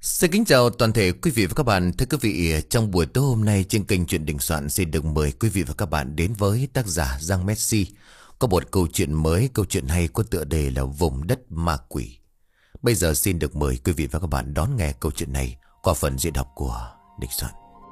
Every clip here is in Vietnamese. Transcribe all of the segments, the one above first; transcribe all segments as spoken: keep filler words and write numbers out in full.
Xin kính chào toàn thể quý vị và các bạn. Thưa quý vị, trong buổi tối hôm nay trên kênh Chuyện Đình Soạn xin được mời quý vị và các bạn đến với tác giả Giang Messi. Có một câu chuyện mới, câu chuyện hay có tựa đề là Vùng Đất Ma Quỷ. Bây giờ xin được mời quý vị và các bạn đón nghe câu chuyện này qua phần diễn đọc của Đình Soạn.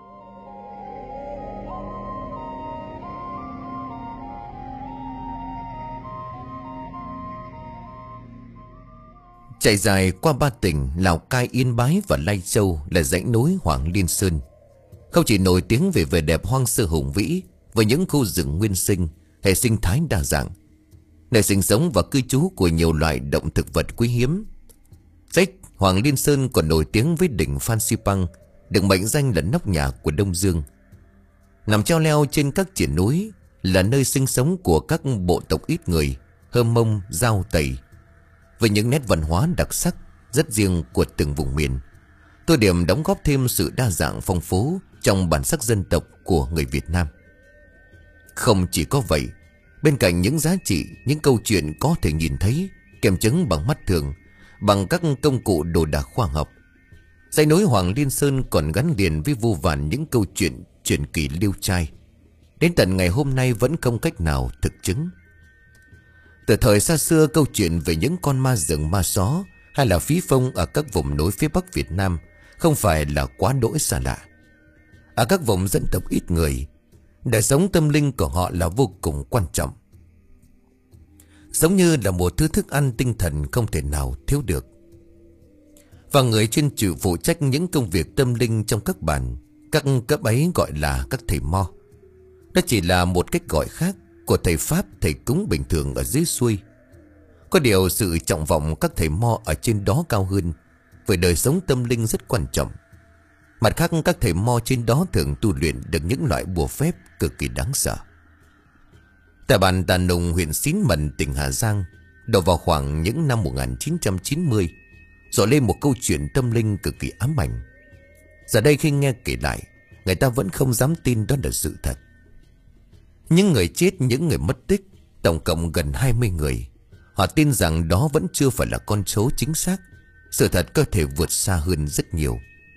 Chạy dài qua ba tỉnh Lào Cai, Yên Bái và Lai Châu là dãy núi Hoàng Liên Sơn. Không chỉ nổi tiếng về vẻ đẹp hoang sơ hùng vĩ với những khu rừng nguyên sinh, hệ sinh thái đa dạng, nơi sinh sống và cư trú của nhiều loại động thực vật quý hiếm. Dãy Hoàng Liên Sơn còn nổi tiếng với đỉnh Phan Xipang, được mệnh danh là nóc nhà của Đông Dương. Nằm treo leo trên các triển núi, là nơi sinh sống của các bộ tộc ít người Hơ Mông, Dao, Tày, với những nét văn hóa đặc sắc rất riêng của từng vùng miền. Tô điểm đóng góp thêm sự đa dạng phong phú trong bản sắc dân tộc của người Việt Nam. Không chỉ có vậy, bên cạnh những giá trị, những câu chuyện có thể nhìn thấy, kiểm chứng bằng mắt thường, bằng các công cụ đồ đạc khoa học, dãy núi Hoàng Liên Sơn còn gắn liền với vô vàn những câu chuyện truyền kỳ liêu trai, đến tận ngày hôm nay vẫn không cách nào thực chứng. Từ thời xa xưa, câu chuyện về những con ma rừng, ma só hay là phí phong ở các vùng núi phía Bắc Việt Nam không phải là quá đỗi xa lạ. Ở các vùng dân tộc ít người, đời sống tâm linh của họ là vô cùng quan trọng, giống như là một thứ thức ăn tinh thần không thể nào thiếu được. Và người chuyên chịu phụ trách những công việc tâm linh trong các bản, các cấp ấy gọi là các thầy mo. Đó chỉ là một cách gọi khác của thầy Pháp, thầy cúng bình thường ở dưới xuôi. Có điều sự trọng vọng các thầy mo ở trên đó cao hơn, với đời sống tâm linh rất quan trọng. Mặt khác, các thầy mo trên đó thường tu luyện được những loại bùa phép cực kỳ đáng sợ. Tại bản Tà Nùng, huyện Xín Mần, tỉnh Hà Giang, đầu vào khoảng những năm một nghìn chín trăm chín mươi, dội lên một câu chuyện tâm linh cực kỳ ám ảnh. Giờ đây khi nghe kể lại, người ta vẫn không dám tin đó là sự thật. Những người chết, những người mất tích, tổng cộng gần hai mươi người. Họ tin rằng đó vẫn chưa phải là con số chính xác. Sự thật có thể vượt xa hơn rất nhiều.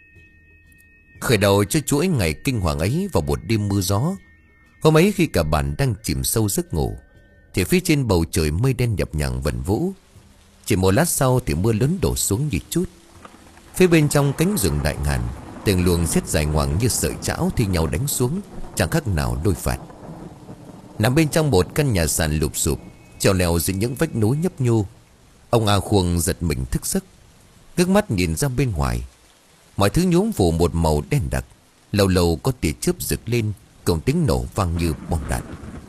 Khởi đầu cho chuỗi ngày kinh hoàng ấy vào một đêm mưa gió. Hôm ấy khi cả bản đang chìm sâu giấc ngủ, thì phía trên bầu trời mây đen nhập nhằng vần vũ. Chỉ một lát sau thì mưa lớn đổ xuống như chút. Phía bên trong cánh rừng đại ngàn, từng luồng sét dài ngoằng như sợi chảo thi nhau đánh xuống, chẳng khác nào lôi phạt. Nằm bên trong một căn nhà sàn lụp sụp, trèo leo giữa những vách núi nhấp nhô, ông A Khuông giật mình thức giấc, ngước mắt nhìn ra bên ngoài. Mọi thứ nhuốm phủ một màu đen đặc, lâu lâu có tia chớp rực lên, cùng tiếng nổ vang như bom đạn.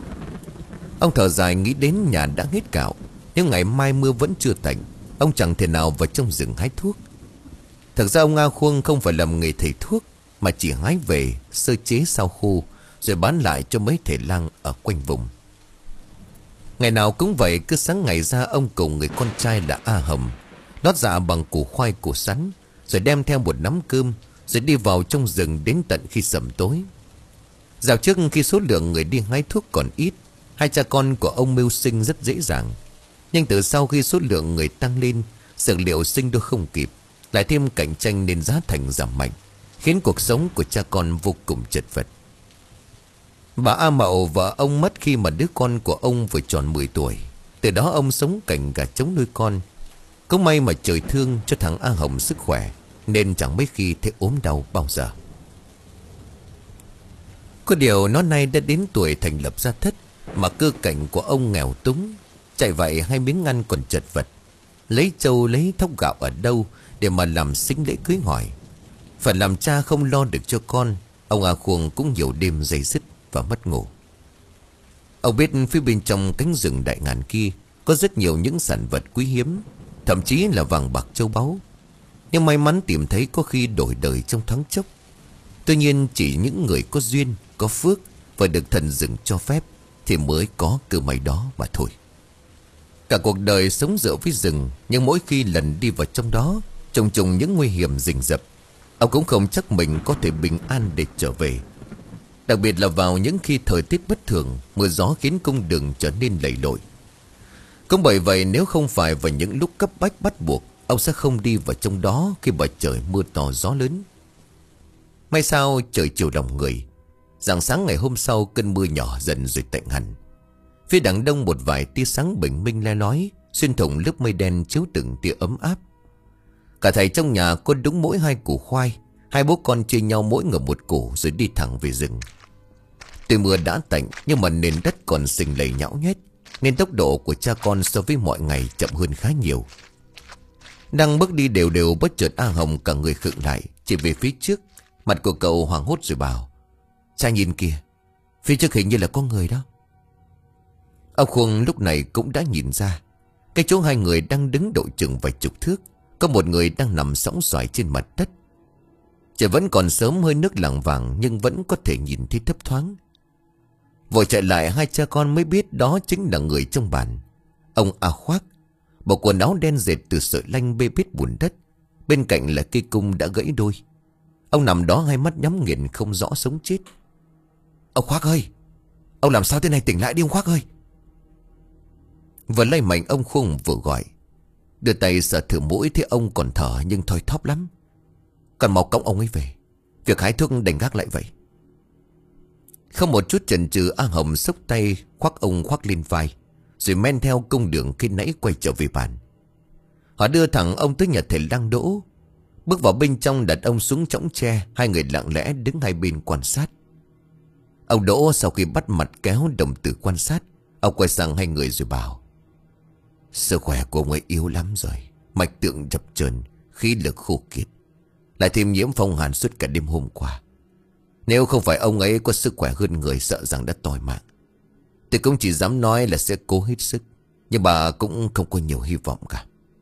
Ông thở dài nghĩ đến nhà đã hết gạo, nếu ngày mai mưa vẫn chưa tạnh, ông chẳng thể nào vào trong rừng hái thuốc. Thật ra ông A Khuông không phải làm nghề thầy thuốc, mà chỉ hái về sơ chế sao khô rồi bán lại cho mấy thầy lang ở quanh vùng. Ngày nào cũng vậy, cứ sáng ngày ra ông cùng người con trai là A Hầm lót dạ bằng củ khoai củ sắn, rồi đem theo một nắm cơm, rồi đi vào trong rừng đến tận khi sẩm tối. Dạo trước khi số lượng người đi hái thuốc còn ít, hai cha con của ông mưu sinh rất dễ dàng. Nhưng từ sau khi số lượng người tăng lên, dược liệu sinh đôi không kịp, lại thêm cạnh tranh nên giá thành giảm mạnh, khiến cuộc sống của cha con vô cùng chật vật. Bà A Mậu vợ ông mất khi mà đứa con của ông vừa tròn mười tuổi. Từ đó ông sống cảnh gà trống nuôi con. Cũng may mà trời thương cho thằng A Hồng sức khỏe, nên chẳng mấy khi thấy ốm đau bao giờ. Có điều nó nay đã đến tuổi thành lập gia thất, mà cơ cảnh của ông nghèo túng, chạy vậy hai miếng ăn còn chật vật. Lấy trâu lấy thóc gạo ở đâu để mà làm sinh lễ cưới hỏi. Phải làm cha không lo được cho con, ông A Khuông cũng nhiều đêm dày dứt và mất ngủ. Ông biết phía bên trong cánh rừng đại ngàn kia có rất nhiều những sản vật quý hiếm, thậm chí là vàng bạc châu báu. Nhưng may mắn tìm thấy có khi đổi đời trong thoáng chốc. Tuy nhiên chỉ những người có duyên, có phước và được thần rừng cho phép thì mới có cơ may đó mà thôi. Cả cuộc đời sống dựa với rừng, nhưng mỗi khi lần đi vào trong đó, trùng trùng những nguy hiểm rình rập, ông cũng không chắc mình có thể bình an để trở về. Đặc biệt là vào những khi thời tiết bất thường, mưa gió khiến cung đường trở nên lầy lội. Cũng bởi vậy, nếu không phải vào những lúc cấp bách bắt buộc, ông sẽ không đi vào trong đó khi mà trời mưa to gió lớn. May sao trời chiều lòng người. Rạng sáng ngày hôm sau, cơn mưa nhỏ dần rồi tạnh hẳn. Phía đằng đông một vài tia sáng bình minh le lói xuyên thủng lớp mây đen chiếu từng tia ấm áp. Cả thầy trong nhà có đúng mỗi hai củ khoai. Hai bố con chia nhau mỗi người một củ rồi đi thẳng về rừng. Tuy mưa đã tạnh nhưng mà nền đất còn sình lầy nhão nhét, nên tốc độ của cha con so với mọi ngày chậm hơn khá nhiều. Đang bước đi đều đều, bất chợt A Hồng cả người khựng lại, chỉ về phía trước. Mặt của cậu hoảng hốt rồi bảo: "Cha nhìn kìa, phía trước hình như là có người đó." Ông Khuông lúc này cũng đã nhìn ra. Cái chỗ hai người đang đứng độ chừng vài chục thước, có một người đang nằm sõng soài trên mặt đất. Trời vẫn còn sớm, hơi nước lảng vảng nhưng vẫn có thể nhìn thấy thấp thoáng. Vội chạy lại, hai cha con mới biết đó chính là người trong bản. Ông A Khoác, bộ quần áo đen dệt từ sợi lanh bê bết bùn đất. Bên cạnh là cây cung đã gãy đôi. Ông nằm đó hai mắt nhắm nghiền không rõ sống chết. "Ông Khoác ơi, ông làm sao thế này, tỉnh lại đi ông Khoác ơi." Vừa lay mạnh ông Khung vừa gọi. Đưa tay sờ thử mũi thấy ông còn thở nhưng thoi thóp lắm. "Cần mau cõng ông ấy về, việc hái thuốc đành gác lại vậy." Không một chút chần chừ, A Hồng xốc tay khoác ông Khoác lên vai, rồi men theo cung đường khi nãy quay trở về bản. Họ đưa thẳng ông tới nhà thầy Lang Đỗ. Bước vào bên trong, đặt ông xuống chõng tre. Hai người lặng lẽ đứng hai bên quan sát. Ông Đỗ sau khi bắt mặt kéo đồng tử quan sát, ông quay sang hai người rồi bảo: "Sức khỏe của ông ấy yếu lắm rồi, mạch tượng dập chờn, khí lực khô kiệt, lại thêm nhiễm phong hàn suốt cả đêm hôm qua. Nếu không phải ông ấy có sức khỏe hơn người, sợ rằng đã tòi mạng. Tôi cũng chỉ dám nói là sẽ cố hết sức, nhưng bà cũng không có nhiều hy vọng cả."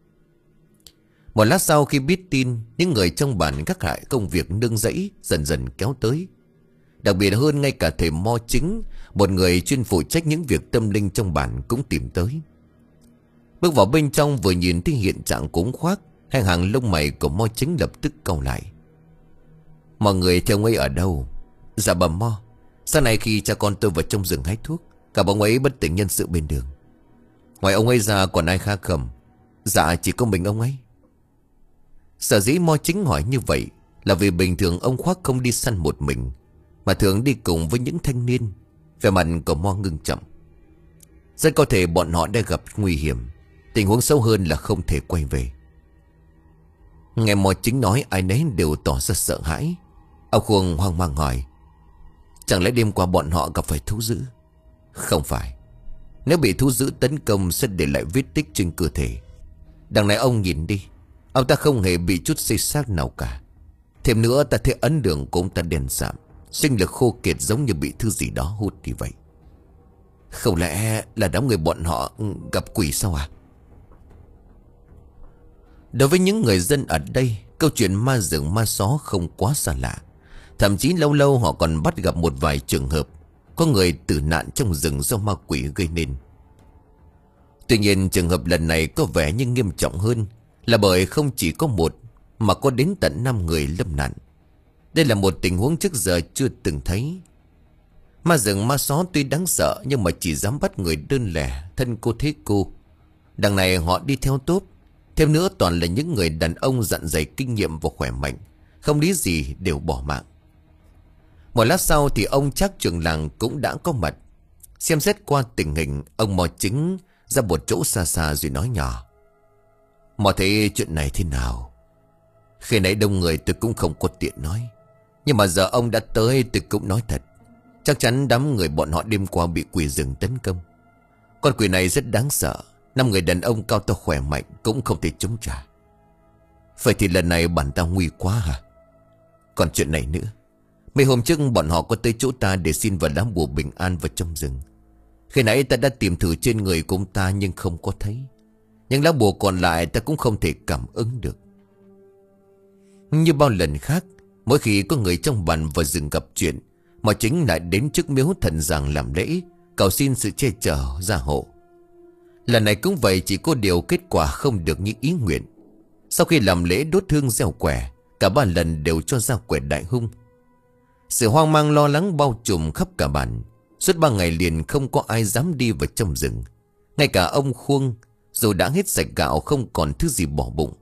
Một lát sau khi biết tin, những người trong bản gác lại công việc nương rẫy dần dần kéo tới. Đặc biệt hơn, ngay cả thầy Mo Chính, một người chuyên phụ trách những việc tâm linh trong bản, cũng tìm tới. Bước vào bên trong, vừa nhìn thấy hiện trạng của ông Khoác, hai hàng lông mày của Mo Chính lập tức cau lại. "Mọi người theo ông ấy ở đâu?" "Dạ bà Mo, sáng nay khi cha con tôi vào trong rừng hái thuốc, cả ông ấy bất tỉnh nhân sự bên đường." "Ngoài ông ấy ra còn ai khác không?" "Dạ chỉ có mình ông ấy." Sở dĩ Mo Chính hỏi như vậy là vì bình thường ông Khoác không đi săn một mình, mà thường đi cùng với những thanh niên. Vẻ mặt của Mo ngưng trọng. Rất có thể bọn họ đã gặp nguy hiểm, tình huống xấu hơn là không thể quay về. Nghe Mo Chính nói, ai nấy đều tỏ ra sợ hãi. Ông Khuông hoang mang hỏi: "Chẳng lẽ đêm qua bọn họ gặp phải thú dữ?" "Không phải. Nếu bị thú dữ tấn công sẽ để lại vết tích trên cơ thể. Đằng này ông nhìn đi, ông ta không hề bị chút xây xác nào cả. Thêm nữa, ta thấy ấn đường của ông ta đen sạm, sinh lực khô kiệt, giống như bị thứ gì đó hút đi vậy. Không lẽ là đám người bọn họ gặp quỷ sao à?" Đối với những người dân ở đây, câu chuyện ma rừng ma só không quá xa lạ. Thậm chí lâu lâu họ còn bắt gặp một vài trường hợp có người tử nạn trong rừng do ma quỷ gây nên. Tuy nhiên trường hợp lần này có vẻ như nghiêm trọng hơn, là bởi không chỉ có một mà có đến tận năm người lâm nạn. Đây là một tình huống trước giờ chưa từng thấy. Ma rừng ma só tuy đáng sợ nhưng mà chỉ dám bắt người đơn lẻ, thân cô thế cô. Đằng này họ đi theo tốp, thêm nữa toàn là những người đàn ông dặn dày kinh nghiệm và khỏe mạnh, không lý gì đều bỏ mạng. Một lát sau thì ông Trác trưởng làng cũng đã có mặt. Xem xét qua tình hình, ông Mò Chính ra một chỗ xa xa rồi nói nhỏ: "Mò thấy chuyện này thế nào?" "Khi nãy đông người tôi cũng không có tiện nói, nhưng mà giờ ông đã tới tôi cũng nói thật. Chắc chắn đám người bọn họ đêm qua bị quỷ rừng tấn công. Con quỷ này rất đáng sợ, năm người đàn ông cao to khỏe mạnh cũng không thể chống trả. Vậy thì lần này bản ta nguy quá hả? Còn chuyện này nữa, mấy hôm trước bọn họ có tới chỗ ta để xin vào lá bùa bình an vào trong rừng. Khi nãy ta đã tìm thử trên người của ông ta nhưng không có thấy. Những lá bùa còn lại ta cũng không thể cảm ứng được." Như bao lần khác, mỗi khi có người trong bản vào rừng gặp chuyện, Mò Chính lại đến trước miếu thần giàng làm lễ, cầu xin sự che chở gia hộ. Lần này cũng vậy, chỉ có điều kết quả không được như ý nguyện. Sau khi làm lễ đốt hương gieo quẻ, cả ba lần đều cho ra quẻ đại hung. Sự hoang mang lo lắng bao trùm khắp cả bản. Suốt ba ngày liền không có ai dám đi vào trong rừng. Ngay cả ông Khuông, dù đã hết sạch gạo không còn thứ gì bỏ bụng,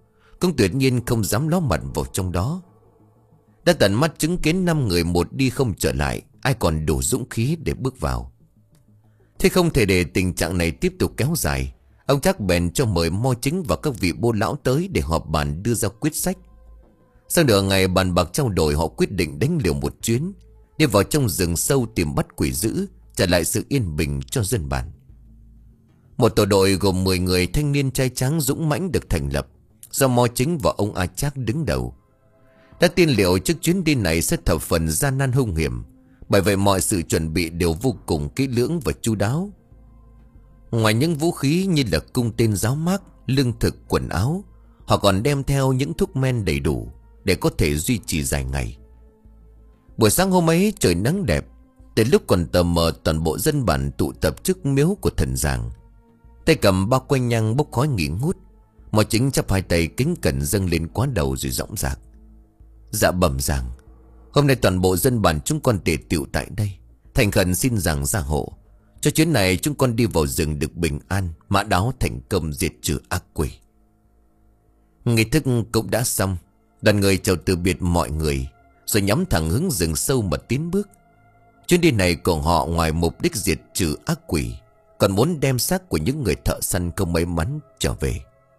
cũng tuyệt nhiên không dám ló mặt vào trong đó. Đã tận mắt chứng kiến năm người một đi không trở lại, ai còn đủ dũng khí để bước vào. Thế không thể để tình trạng này tiếp tục kéo dài, ông Trác bèn cho mời Mo Chính và các vị bô lão tới để họp bàn đưa ra quyết sách. Sau nửa ngày bàn bạc trao đổi, họ quyết định đánh liều một chuyến, đi vào trong rừng sâu tìm bắt quỷ dữ, trả lại sự yên bình cho dân bản. Một tổ đội gồm mười người thanh niên trai tráng dũng mãnh được thành lập, do Mo Chính và ông A Trác đứng đầu. Đã tiên liệu trước chuyến đi này sẽ thập phần gian nan hung hiểm, bởi vậy mọi sự chuẩn bị đều vô cùng kỹ lưỡng và chu đáo. Ngoài những vũ khí như là cung tên giáo mác, lương thực, quần áo, họ còn đem theo những thuốc men đầy đủ để có thể duy trì dài ngày. Buổi sáng hôm ấy trời nắng đẹp, tới lúc còn tờ mờ toàn bộ dân bản tụ tập trước miếu của thần giàng. Tay cầm bao quanh nhang bốc khói nghỉ ngút, Mo Chính chắp hai tay kính cẩn dâng lên quá đầu rồi dõng dạc: Dạ bẩm giàng, hôm nay toàn bộ dân bản chúng con tề tựu tại đây, thành khẩn xin giàng gia hộ cho chuyến này chúng con đi vào rừng được bình an, mã đáo thành công diệt trừ ác quỷ. Nghi thức cũng đã xong, đoàn người chào từ biệt mọi người, rồi nhắm thẳng hướng rừng sâu mà tiến bước. Chuyến đi này của họ ngoài mục đích diệt trừ ác quỷ, còn muốn đem xác của những người thợ săn không may mắn trở về.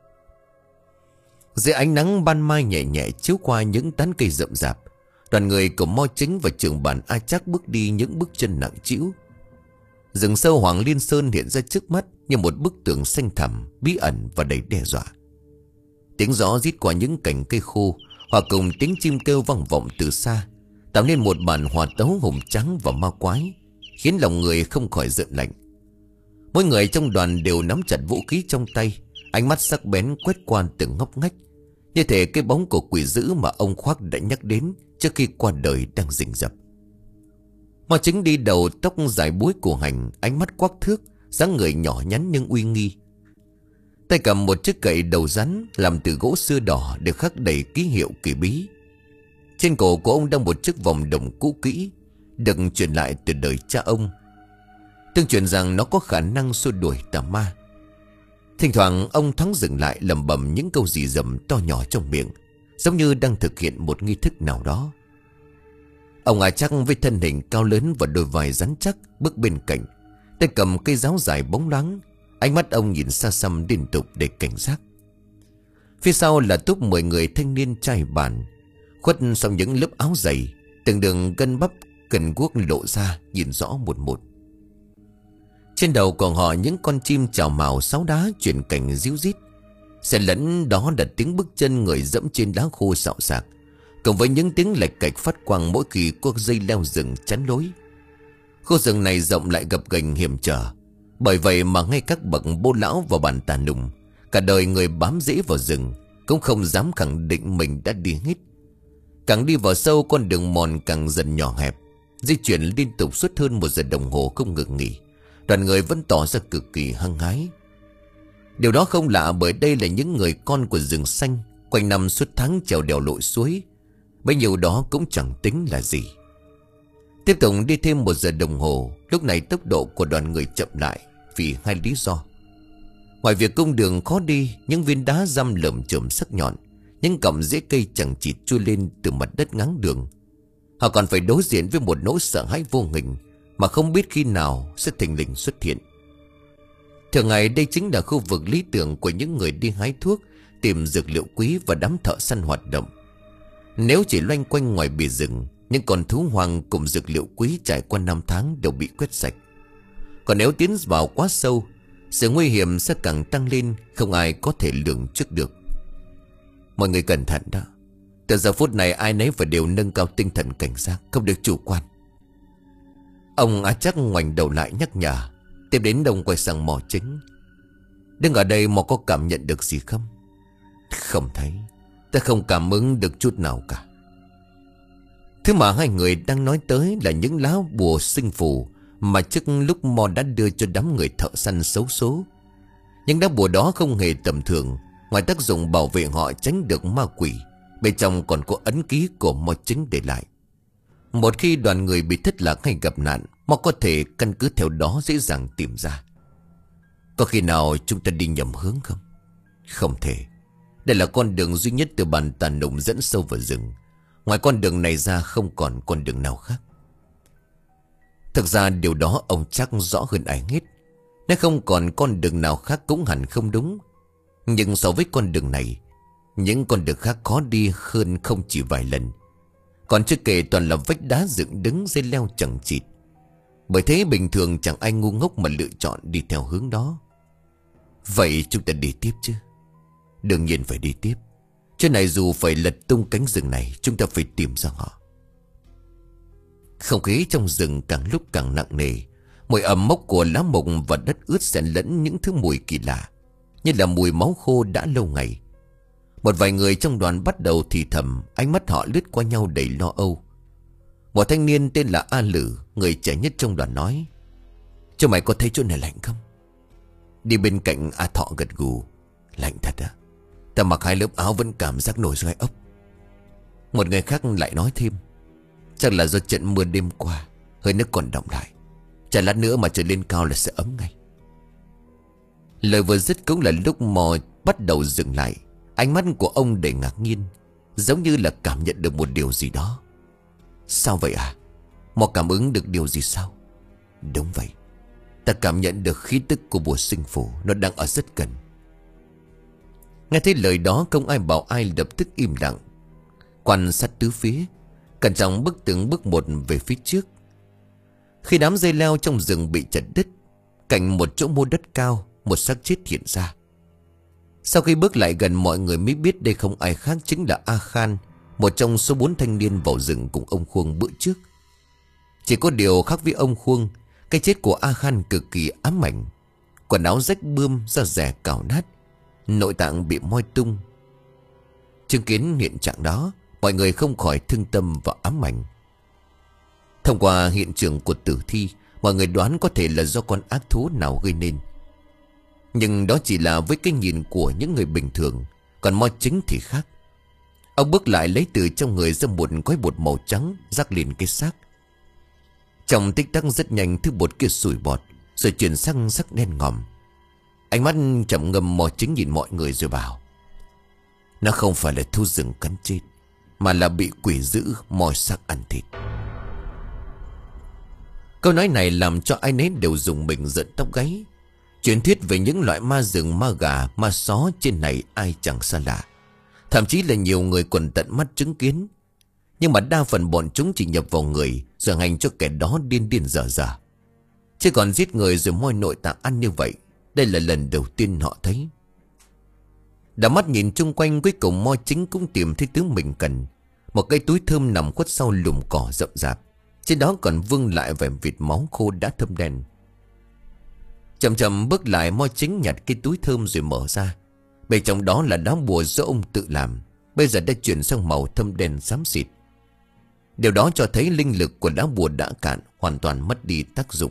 Dưới ánh nắng ban mai nhẹ nhẹ chiếu qua những tán cây rậm rạp, đoàn người của Mo Chính và trưởng bản A Trác bước đi những bước chân nặng trĩu. Rừng sâu Hoàng Liên Sơn hiện ra trước mắt như một bức tường xanh thẳm, bí ẩn và đầy đe dọa. Tiếng gió rít qua những cành cây khô, hòa cùng tiếng chim kêu vang vọng từ xa, tạo nên một bản hòa tấu hùng tráng và ma quái, khiến lòng người không khỏi rợn lạnh. Mỗi người trong đoàn đều nắm chặt vũ khí trong tay, ánh mắt sắc bén quét qua từng ngóc ngách, như thể cái bóng của quỷ dữ mà ông Khoác đã nhắc đến trước khi qua đời đang rình rập. Mo Chính đi đầu, tóc dài búi cổ hành, ánh mắt quắc thước, dáng người nhỏ nhắn nhưng uy nghi. Tay cầm một chiếc gậy đầu rắn làm từ gỗ sưa đỏ được khắc đầy ký hiệu kỳ bí. Trên cổ của ông đang một chiếc vòng đồng cũ kỹ, được truyền lại từ đời cha ông, tương truyền rằng nó có khả năng xua đuổi tà ma. Thỉnh thoảng ông thoáng dừng lại lẩm bẩm những câu rì rầm to nhỏ trong miệng, giống như đang thực hiện một nghi thức nào đó. Ông A Trác với thân hình cao lớn và đôi vai rắn chắc bước bên cạnh, tay cầm cây giáo dài bóng loáng, ánh mắt ông nhìn xa xăm liên tục để cảnh giác. Phía sau là túp mười người thanh niên trai bản, khuất sau những lớp áo dày, từng đường gân bắp cần guốc lộ ra nhìn rõ một một. Trên đầu của họ những con chim chào mào sáo đá chuyển cảnh ríu rít, xen lẫn đó là tiếng bước chân người dẫm trên đá khô xạo xạc, cùng với những tiếng lạch cạch phát quang mỗi khi có dây leo rừng chắn lối. Khu rừng này rộng lại gập ghềnh hiểm trở, bởi vậy mà ngay các bậc bô lão và bản tà nùng, cả đời người bám rễ vào rừng, cũng không dám khẳng định mình đã đi hết. Càng đi vào sâu, con đường mòn càng dần nhỏ hẹp, di chuyển liên tục suốt hơn một giờ đồng hồ không ngừng nghỉ. Đoàn người vẫn tỏ ra cực kỳ hăng hái. Điều đó không lạ, bởi đây là những người con của rừng xanh, quanh năm suốt tháng trèo đèo lội suối. Bấy nhiêu đó cũng chẳng tính là gì. Tiếp tục đi thêm một giờ đồng hồ, lúc này tốc độ của đoàn người chậm lại vì hai lý do. Ngoài việc cung đường khó đi, những viên đá răm lởm chởm sắc nhọn, những cọng rễ cây chẳng chịt chui lên từ mặt đất ngáng đường, họ còn phải đối diện với một nỗi sợ hãi vô hình mà không biết khi nào sẽ thình lình xuất hiện. Thường ngày đây chính là khu vực lý tưởng của những người đi hái thuốc, tìm dược liệu quý và đám thợ săn hoạt động. Nếu chỉ loanh quanh ngoài bìa rừng, những con thú hoang cùng dược liệu quý trải qua năm tháng đều bị quét sạch. Còn nếu tiến vào quá sâu, sự nguy hiểm sẽ càng tăng lên, không ai có thể lường trước được. Mọi người cẩn thận đó. Từ giờ phút này ai nấy phải đều nâng cao tinh thần cảnh giác, không được chủ quan. Ông A Trác ngoảnh đầu lại nhắc nhở. Tiếp đến đông quay sang Mò Chính. Đứng ở đây Mò có cảm nhận được gì không? Không thấy. Ta không cảm ứng được chút nào cả. Thứ mà hai người đang nói tới là những lá bùa sinh phù mà trước lúc Mò đã đưa cho đám người thợ săn xấu số. Nhưng lá bùa đó không hề tầm thường. Ngoài tác dụng bảo vệ họ tránh được ma quỷ, bên trong còn có ấn ký của Mò Chính để lại. Một khi đoàn người bị thất lạc hay gặp nạn, Mò có thể căn cứ theo đó dễ dàng tìm ra. Có khi nào chúng ta đi nhầm hướng không? Không thể. Đây là con đường duy nhất từ bản Tà Nùng dẫn sâu vào rừng. Ngoài con đường này ra không còn con đường nào khác. Thực ra điều đó ông chắc rõ hơn ai hết. Nếu không còn con đường nào khác cũng hẳn không đúng. Nhưng so với con đường này, những con đường khác khó đi hơn không chỉ vài lần. Còn chưa kể toàn là vách đá dựng đứng, dây leo chẳng chịt. Bởi thế bình thường chẳng ai ngu ngốc mà lựa chọn đi theo hướng đó. Vậy chúng ta đi tiếp chứ? Đương nhiên phải đi tiếp. Trên này dù phải lật tung cánh rừng này, chúng ta phải tìm ra họ. Không khí trong rừng càng lúc càng nặng nề. Mùi ẩm mốc của lá mục và đất ướt xen lẫn những thứ mùi kỳ lạ, như là mùi máu khô đã lâu ngày. Một vài người trong đoàn bắt đầu thì thầm, ánh mắt họ lướt qua nhau đầy lo âu. Một thanh niên tên là A Lử, người trẻ nhất trong đoàn nói: "Cho mày có thấy chỗ này lạnh không?" Đi bên cạnh A Thọ gật gù: "Lạnh thật á, ta mặc hai lớp áo vẫn cảm giác nổi gai ốc." Một người khác lại nói thêm: "Chắc là do trận mưa đêm qua, hơi nước còn đọng lại. Chả lát nữa mà trời lên cao là sẽ ấm ngay." Lời vừa dứt cũng là lúc Mò bắt đầu dừng lại. Ánh mắt của ông đầy ngạc nhiên, giống như là cảm nhận được một điều gì đó. "Sao vậy à? Mò cảm ứng được điều gì sao?" "Đúng vậy, ta cảm nhận được khí tức của bùa sinh phủ, nó đang ở rất gần." Nghe thấy lời đó không ai bảo ai, lập tức im lặng, quan sát tứ phía, cẩn trọng bước từng bước một về phía trước. Khi đám dây leo trong rừng bị chặt đứt, cạnh một chỗ mô đất cao, một xác chết hiện ra. Sau khi bước lại gần, mọi người mới biết đây không ai khác chính là A Khan, một trong số bốn thanh niên vào rừng cùng ông Khuông bữa trước. Chỉ có điều khác với ông Khuông, cái chết của A Khan cực kỳ ám ảnh. Quần áo rách bươm, da dẻ cào nát, nội tạng bị moi tung. Chứng kiến hiện trạng đó, mọi người không khỏi thương tâm và ám ảnh. Thông qua hiện trường của tử thi, mọi người đoán có thể là do con ác thú nào gây nên. Nhưng đó chỉ là với cái nhìn của những người bình thường, còn Mo Chính thì khác. Ông bước lại lấy từ trong người ra một gói bột màu trắng, rắc lên cái xác. Trong tích tắc rất nhanh, thứ bột kia sủi bọt, rồi chuyển sang sắc đen ngòm. Ánh mắt trầm ngâm, Mo Chính nhìn mọi người rồi bảo: "Nó không phải là thú rừng cắn chết, mà là bị quỷ dữ moi xác ăn thịt." Câu nói này làm cho ai nấy đều rùng mình giận tóc gáy. Truyền thuyết về những loại ma rừng, ma gà, ma só trên này ai chẳng xa lạ. Thậm chí là nhiều người còn tận mắt chứng kiến. Nhưng mà đa phần bọn chúng chỉ nhập vào người, rồi hành cho kẻ đó điên điên dở dở. Chứ còn giết người rồi moi nội tạng ăn như vậy, đây là lần đầu tiên họ thấy. Đảo mắt nhìn chung quanh, cuối cùng Mo Chính cũng tìm thấy thứ mình cần. Một cái túi thơm nằm khuất sau lùm cỏ rậm rạp, trên đó còn vương lại vài vệt máu khô đã thâm đen. Chậm chậm bước lại, Mo Chính nhặt cái túi thơm rồi mở ra. Bên trong đó là đá bùa do ông tự làm, bây giờ đã chuyển sang màu thâm đen xám xịt. Điều đó cho thấy linh lực của đá bùa đã cạn, hoàn toàn mất đi tác dụng.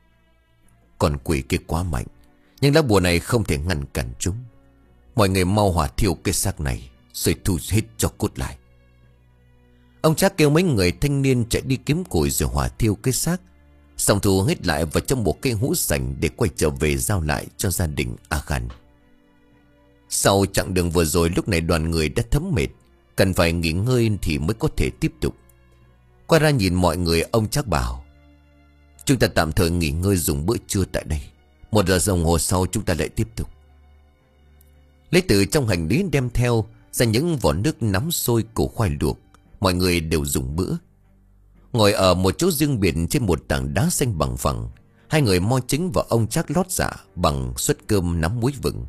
Còn quỷ kia quá mạnh, nhưng lá bùa này không thể ngăn cản chúng. Mọi người mau hỏa thiêu cái xác này, rồi thu hết cho cốt lại. Ông Trác kêu mấy người thanh niên chạy đi kiếm củi rồi hỏa thiêu cái xác, xong thu hết lại vào trong một cái hũ sành để quay trở về giao lại cho gia đình A Khan. Sau chặng đường vừa rồi, lúc này đoàn người đã thấm mệt, cần phải nghỉ ngơi thì mới có thể tiếp tục. Quay ra nhìn mọi người, ông Trác bảo: "Chúng ta tạm thời nghỉ ngơi dùng bữa trưa tại đây. Một giờ đồng hồ sau chúng ta lại tiếp tục." Lấy từ trong hành lý đem theo ra những vỏ nước nóng sôi, củ khoai luộc. Mọi người đều dùng bữa. Ngồi ở một chỗ riêng biệt trên một tảng đá xanh bằng phẳng, hai người Mo Chính và ông Trác lót dạ bằng suất cơm nắm muối vừng.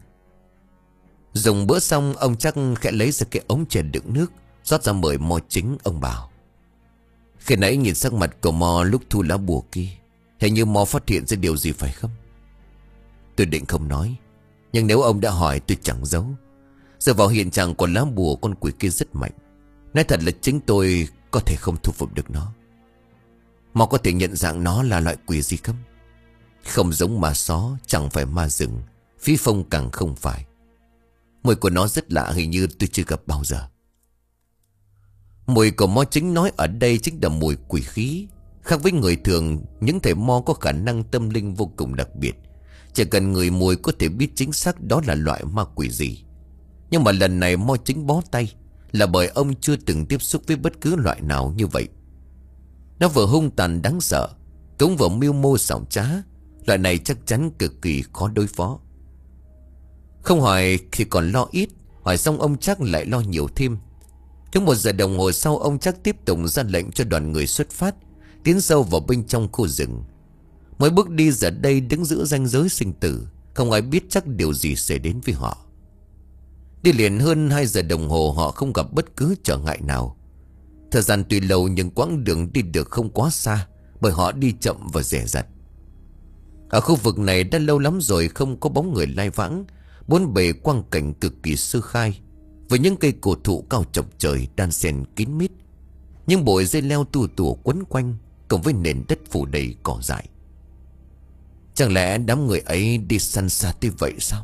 Dùng bữa xong, ông Trác khẽ lấy ra cái ống chè đựng nước, rót ra mời Mo Chính. Ông bảo: "Khi nãy nhìn sắc mặt của Mo lúc thu lá bùa kia, hình như Mo phát hiện ra điều gì phải không?" "Tôi định không nói, nhưng nếu ông đã hỏi tôi chẳng giấu. Giờ vào hiện trạng của lá bùa, con quỷ kia rất mạnh. Nói thật là chính tôi có thể không thu phục được nó. Mo có thể nhận dạng nó là loại quỷ gì không? Không giống ma só, chẳng phải ma rừng, phí phong càng không phải. Mùi của nó rất lạ, hình như tôi chưa gặp bao giờ." Mùi của Mo Chính nói ở đây chính là mùi quỷ khí. Khác với người thường, những thầy Mo có khả năng tâm linh vô cùng đặc biệt. Chỉ cần người mùi có thể biết chính xác đó là loại ma quỷ gì. Nhưng mà lần này Mo Chính bó tay là bởi ông chưa từng tiếp xúc với bất cứ loại nào như vậy. Nó vừa hung tàn đáng sợ, cũng vừa mưu mô xảo trá. Loại này chắc chắn cực kỳ khó đối phó. Không hỏi thì còn lo ít, hỏi xong ông chắc lại lo nhiều thêm.ถึงmột giờ đồng hồ sau, ông chắc tiếp tục ra lệnh cho đoàn người xuất phát, tiến sâu vào bên trong khu rừng. Mỗi bước đi giờ đây đứng giữa ranh giới sinh tử, không ai biết chắc điều gì sẽ đến với họ. Đi liền hơn hai giờ đồng hồ, họ không gặp bất cứ trở ngại nào. Thời gian tuy lâu nhưng quãng đường đi được không quá xa, bởi họ đi chậm và dè dặt. Ở khu vực này đã lâu lắm rồi không có bóng người lai vãng. Bốn bề quang cảnh cực kỳ sơ khai, với những cây cổ thụ cao chọc trời đan xen kín mít, những bụi dây leo tu tủa quấn quanh, cùng với nền đất phủ đầy cỏ dại. Chẳng lẽ đám người ấy đi săn xa tới vậy sao?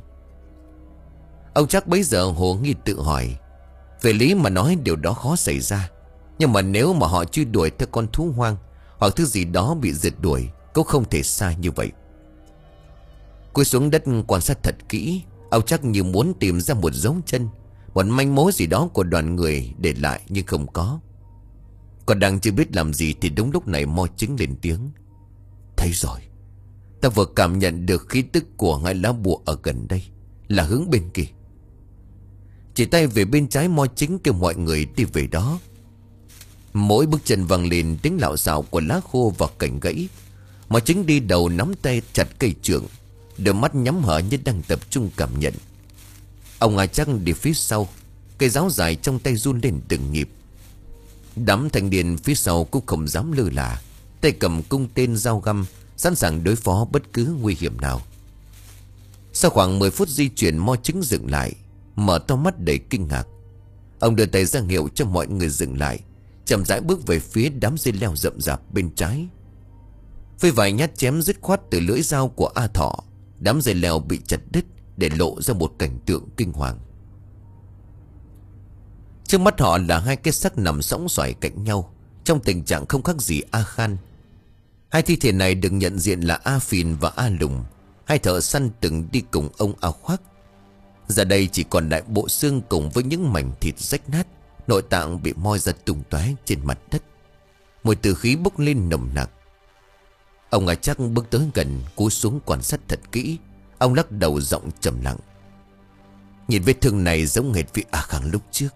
Ông chắc bấy giờ hồ nghi tự hỏi. Về lý mà nói điều đó khó xảy ra, nhưng mà nếu mà họ truy đuổi theo con thú hoang hoặc thứ gì đó bị rượt đuổi, cũng không thể xa như vậy. Cúi xuống đất quan sát thật kỹ, ông chắc như muốn tìm ra một dấu chân, một manh mối gì đó của đoàn người để lại, nhưng không có. Còn đang chưa biết làm gì thì đúng lúc này Mo Chính lên tiếng. Thấy rồi, ta vừa cảm nhận được khí tức của hai lá bùa ở gần đây, là hướng bên kia. Chỉ tay về bên trái, Mo Chính kêu mọi người đi về đó. Mỗi bước chân vang lên tiếng lạo xạo của lá khô và cành gãy. Mo Chính đi đầu nắm tay chặt cây trượng, đôi mắt nhắm hở như đang tập trung cảm nhận. Ông A Chắc đi phía sau, cây giáo dài trong tay run lên từng nhịp. Đám thanh niên phía sau cũng không dám lơ là, tay cầm cung tên dao găm, sẵn sàng đối phó bất cứ nguy hiểm nào. Sau khoảng mười phút di chuyển, Mo Chính dừng lại, mở to mắt đầy kinh ngạc. Ông đưa tay ra hiệu cho mọi người dừng lại, chậm rãi bước về phía đám dây leo rậm rạp bên trái. Với vài nhát chém dứt khoát từ lưỡi dao của A Thọ, đám dây leo bị chặt đứt, để lộ ra một cảnh tượng kinh hoàng. Trước mắt họ là hai cái xác nằm sõng xoài cạnh nhau, trong tình trạng không khác gì A Khan. Hai thi thể này được nhận diện là A Phìn và A Lùng, hai thợ săn từng đi cùng ông A Khoác. Giờ đây chỉ còn lại bộ xương cùng với những mảnh thịt rách nát, nội tạng bị moi ra tung tóe trên mặt đất. Mùi tử khí bốc lên nồng nặc. Ông A Chắc bước tới gần, cúi xuống quan sát thật kỹ. Ông lắc đầu giọng trầm lặng. Nhìn vết thương này giống hệt với A Khang lúc trước.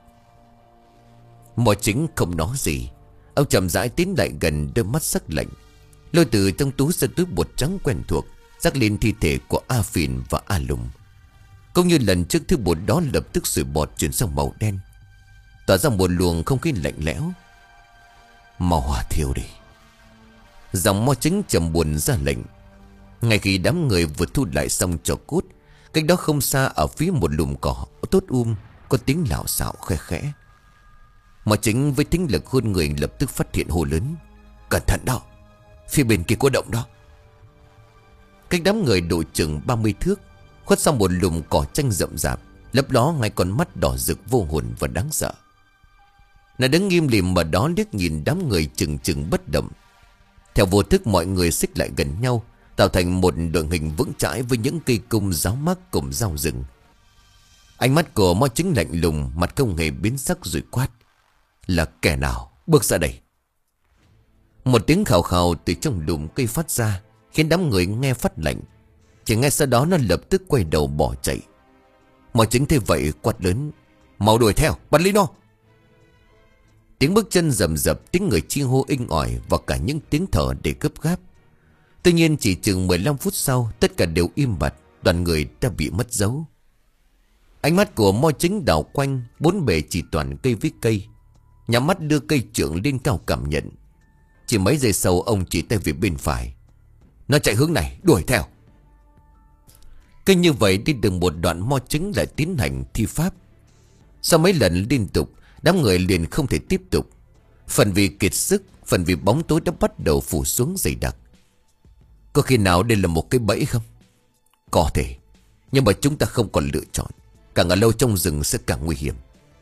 Mo Chính không nói gì. Ông chậm rãi tiến lại gần, đôi mắt sắc lạnh, lôi từ trong túi ra túi bột trắng quen thuộc, rắc lên thi thể của A Phìn và A Lùng. Cũng như lần trước, thứ bột đó lập tức sủi bọt chuyển sang màu đen, tỏa ra một luồng không khí lạnh lẽo. Mau hỏa thiêu đi. Giọng Mo Chính trầm buồn ra lệnh. Ngay khi đám người vừa thu lại xong trò cốt, cách đó không xa ở phía một lùm cỏ tốt um, có tiếng lạo xạo khe khẽ. Mo Chính với thính lực hơn người lập tức phát hiện hô lớn. Cẩn thận đó, phía bên kia có động đó. Cách đám người độ chừng ba mươi thước, khuất sau một lùm cỏ tranh rậm rạp, lấp ló ngay con mắt đỏ rực vô hồn và đáng sợ. Nó đứng nghiêm lìm ở đó liếc nhìn đám người chừng chừng bất động. Theo vô thức mọi người xích lại gần nhau, tạo thành một đội hình vững chãi với những cây cung giáo mác cùng dao rừng. Ánh mắt của Mo Chính lạnh lùng, mặt không hề biến sắc rồi quát. Là kẻ nào bước ra đây? Một tiếng khào khào từ trong lùm cây phát ra, khiến đám người nghe phát lạnh. Chỉ ngay sau đó nó lập tức quay đầu bỏ chạy. Mo Chính thấy vậy quát lớn. Mau đuổi theo, bắt lấy nó. Tiếng bước chân rầm rập, tiếng người chi hô inh ỏi và cả những tiếng thở để gấp gáp. Tuy nhiên chỉ chừng mười lăm phút sau, tất cả đều im bặt, đoàn người đã bị mất dấu. Ánh mắt của Mo Chính đảo quanh, bốn bề chỉ toàn cây với cây. Nhắm mắt đưa cây trượng lên cao cảm nhận. Chỉ mấy giây sau, ông chỉ tay về bên phải. Nó chạy hướng này, đuổi theo. Cứ như vậy đi được một đoạn, Mo Chính lại tiến hành thi pháp. Sau mấy lần liên tục, đám người liền không thể tiếp tục. Phần vì kiệt sức, phần vì bóng tối đã bắt đầu phủ xuống dày đặc. Có khi nào đây là một cái bẫy không? Có thể, nhưng mà chúng ta không còn lựa chọn. Càng ở lâu trong rừng sẽ càng nguy hiểm.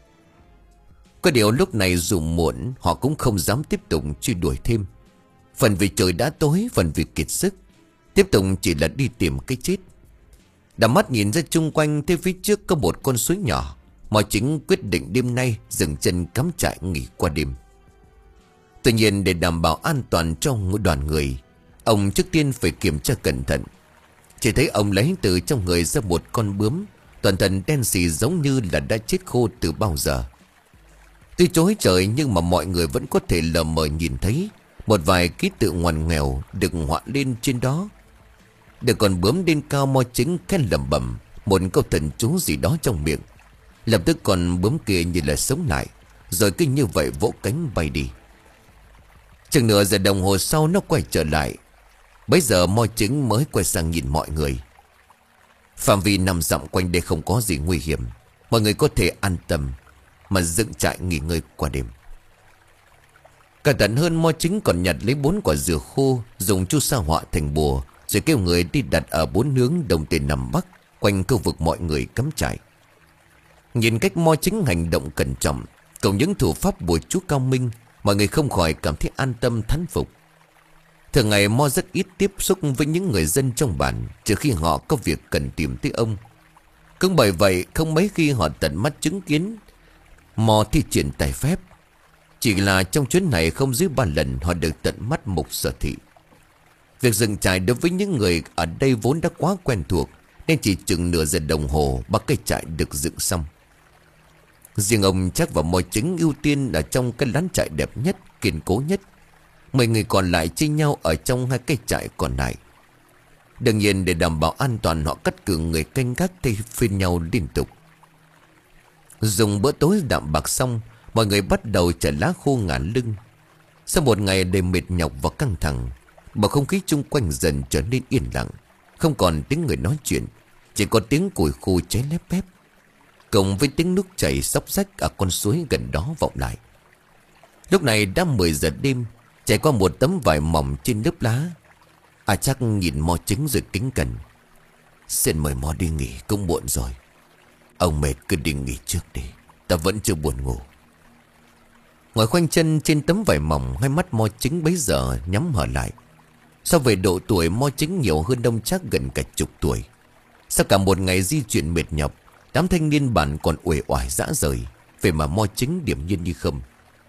Có điều lúc này dù muộn, họ cũng không dám tiếp tục truy đuổi thêm. Phần vì trời đã tối, phần vì kiệt sức. Tiếp tục chỉ là đi tìm cái chết. Đảo mắt nhìn ra chung quanh, thấy phía trước có một con suối nhỏ, Mò Chính quyết định đêm nay dừng chân cắm trại nghỉ qua đêm. Tuy nhiên để đảm bảo an toàn cho đoàn người, ông trước tiên phải kiểm tra cẩn thận. Chỉ thấy ông lấy từ trong người ra một con bướm, toàn thân đen xì giống như là đã chết khô từ bao giờ. Tuy chối trời nhưng mà mọi người vẫn có thể lờ mờ nhìn thấy một vài ký tự ngoằn nghèo được họa lên trên đó. Được con bướm lên cao, Mo Chính khen lẩm bẩm một câu thần chú gì đó trong miệng. Lập tức con bướm kia như là sống lại, rồi cứ như vậy vỗ cánh bay đi. Chừng nửa giờ đồng hồ sau nó quay trở lại. Bấy giờ Mo Chính mới quay sang nhìn mọi người. Phạm vi năm dặm quanh đây không có gì nguy hiểm, mọi người có thể an tâm mà dựng trại nghỉ ngơi qua đêm. Cẩn thận hơn, Mo Chính còn nhặt lấy bốn quả dừa khô, dùng chu sa họa thành bùa, rồi kêu người đi đặt ở bốn hướng đồng tiền nằm bắc quanh khu vực mọi người cắm trại. Nhìn cách Mo Chính hành động cẩn trọng cùng những thủ pháp bùa chú cao minh, mọi người không khỏi cảm thấy an tâm thán phục. Thường ngày Mo rất ít tiếp xúc với những người dân trong bản, trừ khi họ có việc cần tìm tới ông. Cũng bởi vậy không mấy khi họ tận mắt chứng kiến Mo thi triển tài phép. Chỉ là trong chuyến này không dưới ba lần họ được tận mắt mục sở thị. Việc dừng trại đối với những người ở đây vốn đã quá quen thuộc, nên chỉ chừng nửa giờ đồng hồ ba cây trại được dựng xong. Riêng ông Trác và Mo Chính ưu tiên ở trong cái lán trại đẹp nhất, kiên cố nhất. Mười người còn lại chia nhau ở trong hai cây trại còn lại. Đương nhiên để đảm bảo an toàn, họ cắt cử người canh gác thay phiên nhau liên tục. Dùng bữa tối đạm bạc xong, mọi người bắt đầu chải lá khô ngả lưng. Sau một ngày đầy mệt nhọc và căng thẳng, bầu không khí chung quanh dần trở nên yên lặng. Không còn tiếng người nói chuyện, chỉ có tiếng củi khô cháy lép bép, cùng với tiếng nước chảy xóc xách ở con suối gần đó vọng lại. Lúc này đã mười giờ đêm. Chạy qua một tấm vải mỏng trên lớp lá, À Trác nhìn Mo Chính rồi kính cẩn: "Xin mời Mo đi nghỉ, cũng muộn rồi. Ông mệt cứ đi nghỉ trước đi, ta vẫn chưa buồn ngủ." Ngồi khoanh chân trên tấm vải mỏng, hai mắt Mo Chính bấy giờ nhắm hờ lại. So về độ tuổi, Mo Chính nhiều hơn ông Trác gần cả chục tuổi. Sau cả một ngày di chuyển mệt nhọc, đám thanh niên bản còn uể oải rã rời, vậy mà Mo Chính điềm nhiên như không.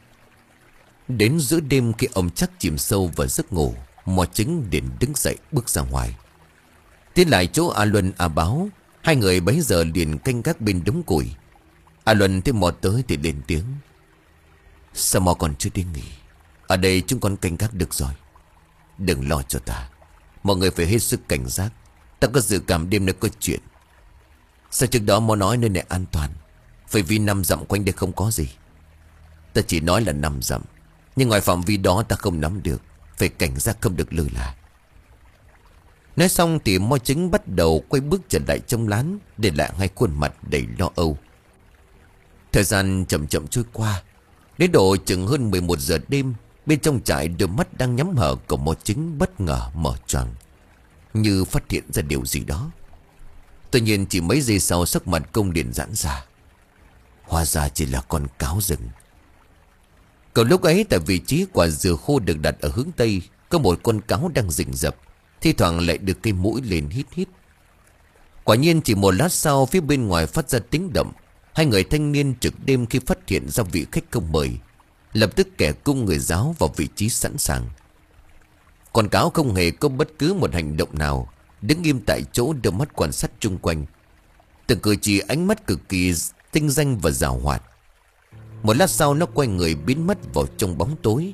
Đến giữa đêm khi ông Trác chìm sâu vào giấc ngủ, Mo Chính liền đứng dậy bước ra ngoài. Tiến lại chỗ A Luân, A Báo, hai người bấy giờ liền canh gác bên đống củi. A Luân thấy Mo tới thì lên tiếng: "Sao Mo còn chưa đi nghỉ? Ở đây chúng con canh gác được rồi. Đừng lo cho ta, mọi người phải hết sức cảnh giác. Ta có dự cảm đêm nay có chuyện." "Sao trước đó Mo nói nơi này an toàn? Phải vì năm dặm quanh đây không có gì." "Ta chỉ nói là năm dặm, nhưng ngoài phạm vi đó ta không nắm được. Phải cảnh giác không được lơ là." Nói xong thì Mo Chính bắt đầu quay bước trở lại trong lán, để lại hai khuôn mặt đầy lo âu. Thời gian chậm chậm trôi qua. Đến độ chừng hơn mười một giờ đêm, bên trong trại đôi mắt đang nhắm hở của Mo Chính bất ngờ mở choàng, như phát hiện ra điều gì đó. Tuy nhiên chỉ mấy giây sau, sắc mặt công liền giãn ra. Hóa ra chỉ là con cáo rừng. Cậu lúc ấy tại vị trí quả dừa khô được đặt ở hướng Tây, có một con cáo đang rình rập, thi thoảng lại được cây mũi lên hít hít. Quả nhiên chỉ một lát sau, phía bên ngoài phát ra tiếng động. Hai người thanh niên trực đêm khi phát hiện ra vị khách không mời, lập tức kẻ cung người giáo vào vị trí sẵn sàng. Con cáo không hề có bất cứ một hành động nào, đứng im tại chỗ, đưa mắt quan sát chung quanh. Từng cử chỉ, ánh mắt cực kỳ tinh danh và giàu hoạt. Một lát sau nó quay người biến mất vào trong bóng tối.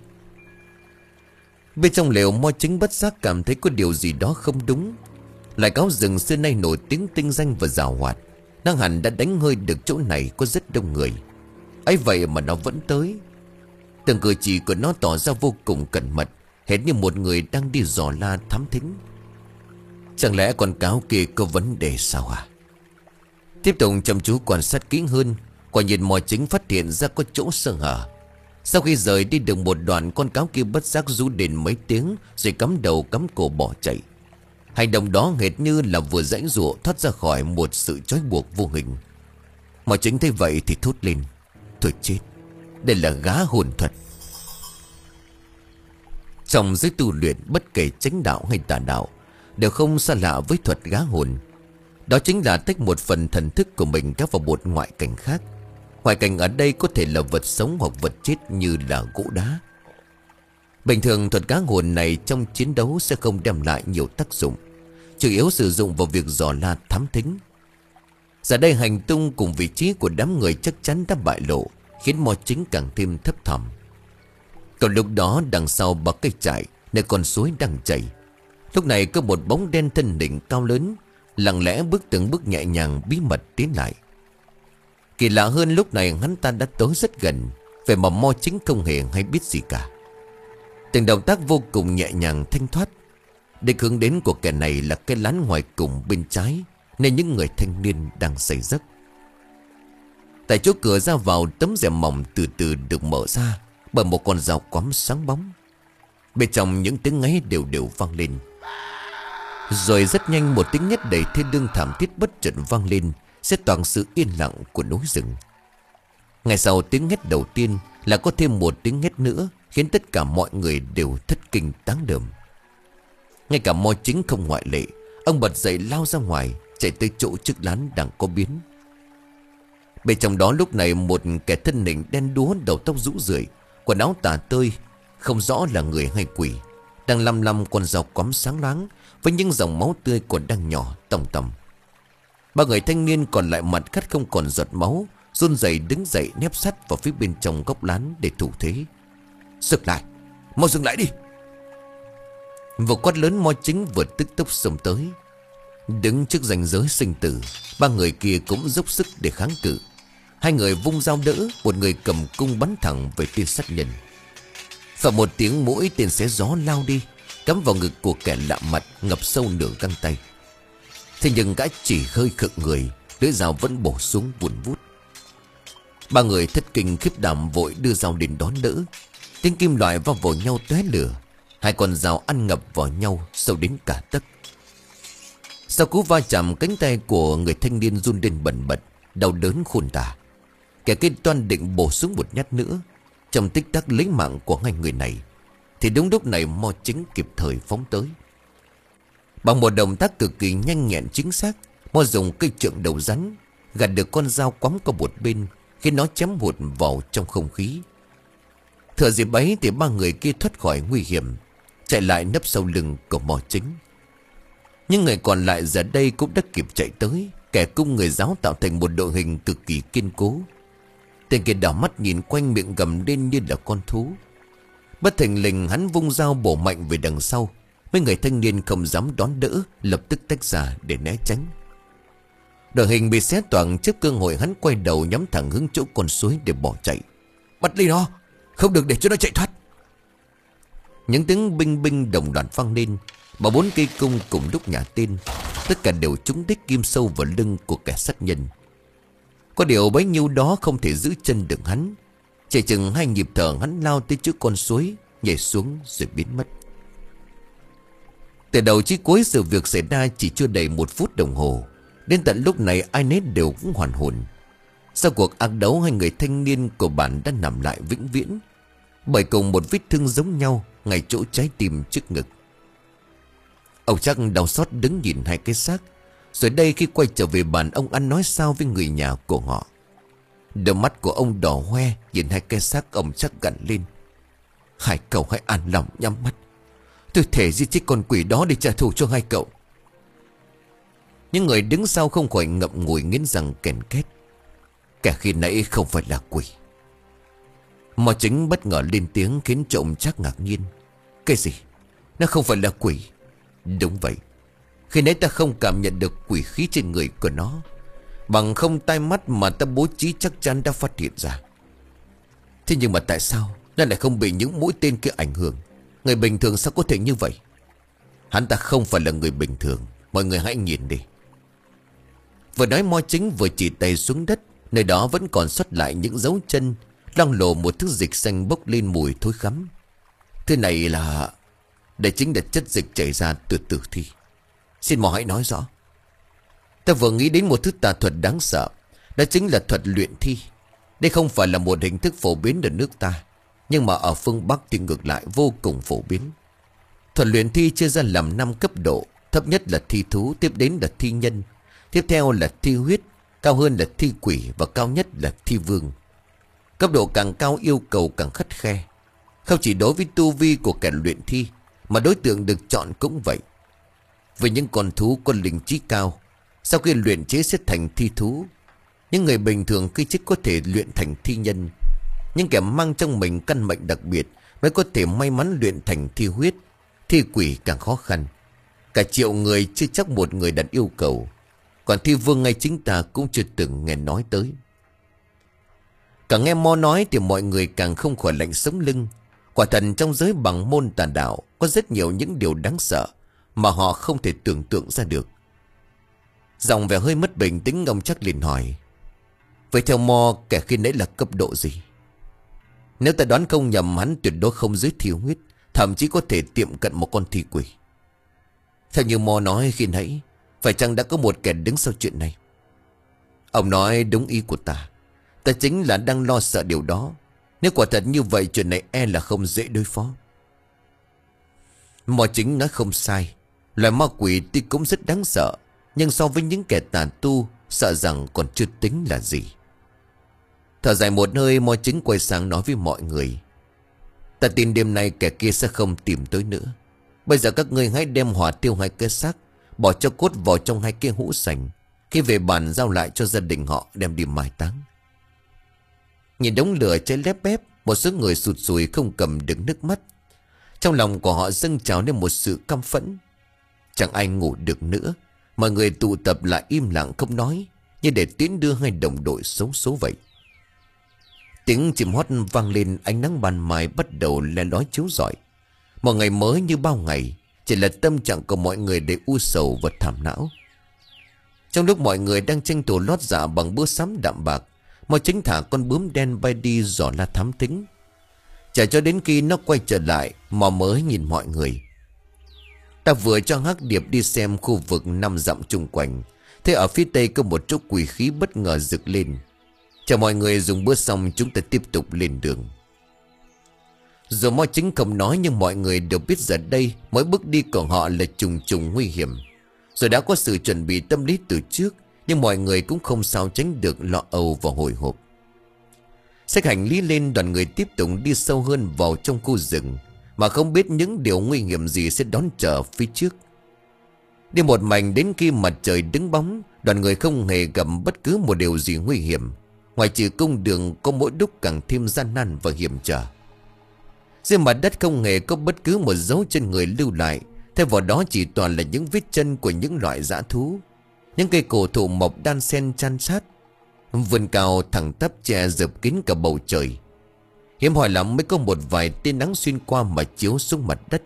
Bên trong lều, Mo Chính bất giác cảm thấy có điều gì đó không đúng. Loài cáo rừng xưa nay nổi tiếng tinh danh và giàu hoạt, năng hẳn đã đánh hơi được chỗ này có rất đông người. ấy vậy mà nó vẫn tới. Từng cử chỉ của nó tỏ ra vô cùng cẩn mật, hệt như một người đang đi dò la thám thính. Chẳng lẽ con cáo kia có vấn đề sao à? Tiếp tục chăm chú quan sát kỹ hơn, quả nhiên Mo Chính phát hiện ra có chỗ sơ hở. Sau khi rời đi được một đoạn, con cáo kia bất giác rú đến mấy tiếng, rồi cắm đầu cắm cổ bỏ chạy. Hành động đó hệt như là vừa giãy giụa thoát ra khỏi một sự trói buộc vô hình. Mo Chính thấy vậy thì thốt lên: "Thôi chết, đây là gá hồn thuật." Trong giới tu luyện, bất kể chánh đạo hay tà đạo đều không xa lạ với thuật gá hồn. Đó chính là tách một phần thần thức của mình các vào một ngoại cảnh khác, Ngoại cảnh ở đây có thể là vật sống hoặc vật chết như là gỗ đá. Bình thường thuật cá hồn này trong chiến đấu sẽ không đem lại nhiều tác dụng, chủ yếu sử dụng vào việc dò la thám thính. Giờ đây hành tung cùng vị trí của đám người chắc chắn đã bại lộ, khiến Mo Chính càng thêm thấp thỏm. Còn lúc đó đằng sau bậc cây trại, nơi con suối đang chảy, lúc này có một bóng đen thân hình cao lớn, lặng lẽ bước từng bước nhẹ nhàng bí mật tiến lại. Kỳ lạ hơn, lúc này hắn ta đã tới rất gần, vậy mà Mo Chính không hề hay biết gì cả. Từng động tác vô cùng nhẹ nhàng thanh thoát. Đích hướng đến của kẻ này là cái lán ngoài cùng bên trái, nên những người thanh niên đang say giấc. Tại chỗ cửa ra vào, tấm rèm mỏng từ từ được mở ra bởi một con dao quắm sáng bóng. Bên trong những tiếng ngáy đều đều vang lên. Rồi rất nhanh một tiếng hét đầy thê lương thảm thiết bất chợt vang lên, xét toàn sự yên lặng của núi rừng. Ngay sau tiếng hét đầu tiên là có thêm một tiếng hét nữa, khiến tất cả mọi người đều thất kinh táng đờm. Ngay cả Mo Chính không ngoại lệ. Ông bật dậy lao ra ngoài, chạy tới chỗ chiếc lán đang có biến. Bên trong đó lúc này một kẻ thân hình đen đúa, đầu tóc rũ rượi, quần áo tả tơi, không rõ là người hay quỷ, đang lăm lăm con dao quắm sáng loáng với những dòng máu tươi còn đang nhỏ tòng tòng. Ba người thanh niên còn lại mặt cắt không còn giọt máu, run rẩy đứng dậy nép sát vào phía bên trong góc lán để thủ thế. Dừng lại, mau dừng lại đi! Một quát lớn, Mo Chính vừa tức tốc xông tới. Đứng trước ranh giới sinh tử, ba người kia cũng dốc sức để kháng cự. Hai người vung dao đỡ, một người cầm cung bắn thẳng về tên sát nhân. Và một tiếng mũi tên xé gió lao đi, cắm vào ngực của kẻ lạ mặt ngập sâu nửa găng tay. Thế nhưng gã chỉ hơi khựng người, lưỡi dao vẫn bổ xuống vùn vút. Ba người thất kinh khiếp đảm vội đưa dao đến đón đỡ. Tiếng kim loại va vào nhau tóe lửa, hai con dao ăn ngập vào nhau sâu đến cả tấc. Sau cú va chạm, cánh tay của người thanh niên run lên bần bật, đau đớn khôn tả. Kẻ kia toan định bổ súng một nhát nữa trong tích tắc lấy mạng của hai người này, thì đúng lúc này Mo Chính kịp thời phóng tới. Bằng một động tác cực kỳ nhanh nhẹn chính xác, Mo dùng cây trượng đầu rắn gạt được con dao quắm qua một bên, khiến nó chém hụt vào trong không khí. Thừa dịp ấy thì ba người kia thoát khỏi nguy hiểm, chạy lại nấp sau lưng của Mo Chính. Nhưng người còn lại giờ đây cũng đã kịp chạy tới. Kẻ cung người giáo tạo thành một đội hình cực kỳ kiên cố. Tên kia đảo mắt nhìn quanh, miệng gầm lên như là con thú. Bất thình lình hắn vung dao bổ mạnh về đằng sau. Mấy người thanh niên không dám đón đỡ, lập tức tách ra để né tránh. Đội hình bị xé toang, trước cơ hội hắn quay đầu nhắm thẳng hướng chỗ con suối để bỏ chạy. Bắt lấy nó, không được để cho nó chạy thoát. Những tiếng binh binh đồng loạt vang lên, mà bốn cây cung cùng lúc nhả tên. Tất cả đều trúng đích kim sâu vào lưng của kẻ sát nhân. Có điều bấy nhiêu đó không thể giữ chân được hắn. Chỉ chừng hai nhịp thở, hắn lao tới trước con suối, nhảy xuống rồi biến mất. Từ đầu chí cuối sự việc xảy ra chỉ chưa đầy một phút đồng hồ. Đến tận lúc này ai nấy đều cũng hoàn hồn. Sau cuộc ác đấu, hai người thanh niên của bản đã nằm lại vĩnh viễn, bởi cùng một vết thương giống nhau ngay chỗ trái tim trước ngực. Ông chắc đau xót đứng nhìn hai cái xác. Rồi đây khi quay trở về bàn, ông ăn nói sao với người nhà của họ. Đôi mắt của ông đỏ hoe nhìn hai cái xác, ông chắc gằn lên. Hai cậu hãy an lòng nhắm mắt. Tôi thể giết chết con quỷ đó để trả thù cho hai cậu. Những người đứng sau không khỏi ngậm ngùi nghiến răng kèn két. Kẻ khi nãy không phải là quỷ. Mo Chính bất ngờ lên tiếng khiến cho ông chắc ngạc nhiên. Cái gì? Nó không phải là quỷ? Đúng vậy. Khi nãy ta không cảm nhận được quỷ khí trên người của nó. Bằng không tai mắt mà ta bố trí chắc chắn đã phát hiện ra. Thế nhưng mà tại sao nó lại không bị những mũi tên kia ảnh hưởng? Người bình thường sao có thể như vậy? Hắn ta không phải là người bình thường. Mọi người hãy nhìn đi. Vừa nói Mo Chính vừa chỉ tay xuống đất. Nơi đó vẫn còn sót lại những dấu chân, loang lổ một thứ dịch xanh bốc lên mùi thối khắm. Thứ này là... Đây chính là chất dịch chảy ra từ tử thi. Xin mò hãy nói rõ. Ta vừa nghĩ đến một thứ tà thuật đáng sợ. Đó chính là thuật luyện thi. Đây không phải là một hình thức phổ biến ở nước ta, nhưng mà ở phương Bắc thì ngược lại vô cùng phổ biến. Thuật luyện thi chia ra làm năm cấp độ. Thấp nhất là thi thú, tiếp đến là thi nhân, tiếp theo là thi huyết, cao hơn là thi quỷ và cao nhất là thi vương. Cấp độ càng cao yêu cầu càng khắt khe. Không chỉ đối với tu vi của kẻ luyện thi, mà đối tượng được chọn cũng vậy. Với những con thú có linh trí cao, sau khi luyện chế sẽ thành thi thú. Những người bình thường khi chết có thể luyện thành thi nhân. Những kẻ mang trong mình căn mệnh đặc biệt mới có thể may mắn luyện thành thi huyết. Thi quỷ càng khó khăn. Cả triệu người chưa chắc một người đặt yêu cầu. Còn thi vương ngay chính ta cũng chưa từng nghe nói tới. Càng nghe Mo nói thì mọi người càng không khỏi lạnh sống lưng. Quả thật trong giới bằng môn tà đạo có rất nhiều những điều đáng sợ mà họ không thể tưởng tượng ra được. Giọng vẻ hơi mất bình tĩnh, ông chắc liền hỏi: vậy theo Mo, kẻ khi nãy là cấp độ gì? Nếu ta đoán không nhầm, hắn tuyệt đối không dưới thi huyết, thậm chí có thể tiệm cận một con thi quỷ. Theo như Mo nói khi nãy, phải chăng đã có một kẻ đứng sau chuyện này? Ông nói đúng ý của ta. Ta chính là đang lo sợ điều đó. Nếu quả thật như vậy, chuyện này e là không dễ đối phó. Mo chính nói không sai. Loài ma quỷ tuy cũng rất đáng sợ, nhưng so với những kẻ tà tu, sợ rằng còn chưa tính là gì. Thở dài một hơi, Mo chính quay sang nói với mọi người: ta tin đêm nay kẻ kia sẽ không tìm tới nữa. Bây giờ các ngươi hãy đem hỏa tiêu hai cái xác, bỏ cho cốt vào trong hai cái hũ sành. Khi về bàn giao lại cho gia đình họ đem đi mai táng. Nhìn đống lửa cháy lép bép, một số người sụt sùi không cầm được nước mắt. Trong lòng của họ dâng trào lên một sự căm phẫn. Chẳng ai ngủ được nữa. Mọi người tụ tập lại im lặng không nói, như để tiễn đưa hai đồng đội xấu số vậy. Tiếng chim hót vang lên, ánh nắng ban mai bắt đầu le lói chiếu rọi. Một ngày mới như bao ngày, chỉ là tâm trạng của mọi người để u sầu và thảm não. Trong lúc mọi người đang tranh thủ lót dạ bằng bữa sắm đạm bạc, Mo chính thả con bướm đen bay đi dò la thám thính. Chờ cho đến khi nó quay trở lại, Mo mới nhìn mọi người. Ta vừa cho Hắc Điệp đi xem khu vực năm dặm chung quanh, thế ở phía tây có một chỗ quỷ khí bất ngờ rực lên. Chờ mọi người dùng bữa xong, chúng ta tiếp tục lên đường. Dù Mo chính không nói, nhưng mọi người đều biết giờ đây mỗi bước đi của họ là trùng trùng nguy hiểm. Rồi đã có sự chuẩn bị tâm lý từ trước, nhưng mọi người cũng không sao tránh được lo âu và hồi hộp. Xách hành lý lên, đoàn người tiếp tục đi sâu hơn vào trong khu rừng, mà không biết những điều nguy hiểm gì sẽ đón chờ phía trước. Đi một mảnh đến khi mặt trời đứng bóng, đoàn người không hề gặp bất cứ một điều gì nguy hiểm, ngoài trừ cung đường có mỗi lúc càng thêm gian nan và hiểm trở. Trên mặt đất không hề có bất cứ một dấu chân người lưu lại, thay vào đó chỉ toàn là những vết chân của những loại dã thú. Những cây cổ thụ mọc đan xen chan sát, vườn cao thẳng tắp che dập kín cả bầu trời. Hiếm hoi lắm mới có một vài tia nắng xuyên qua mà chiếu xuống mặt đất.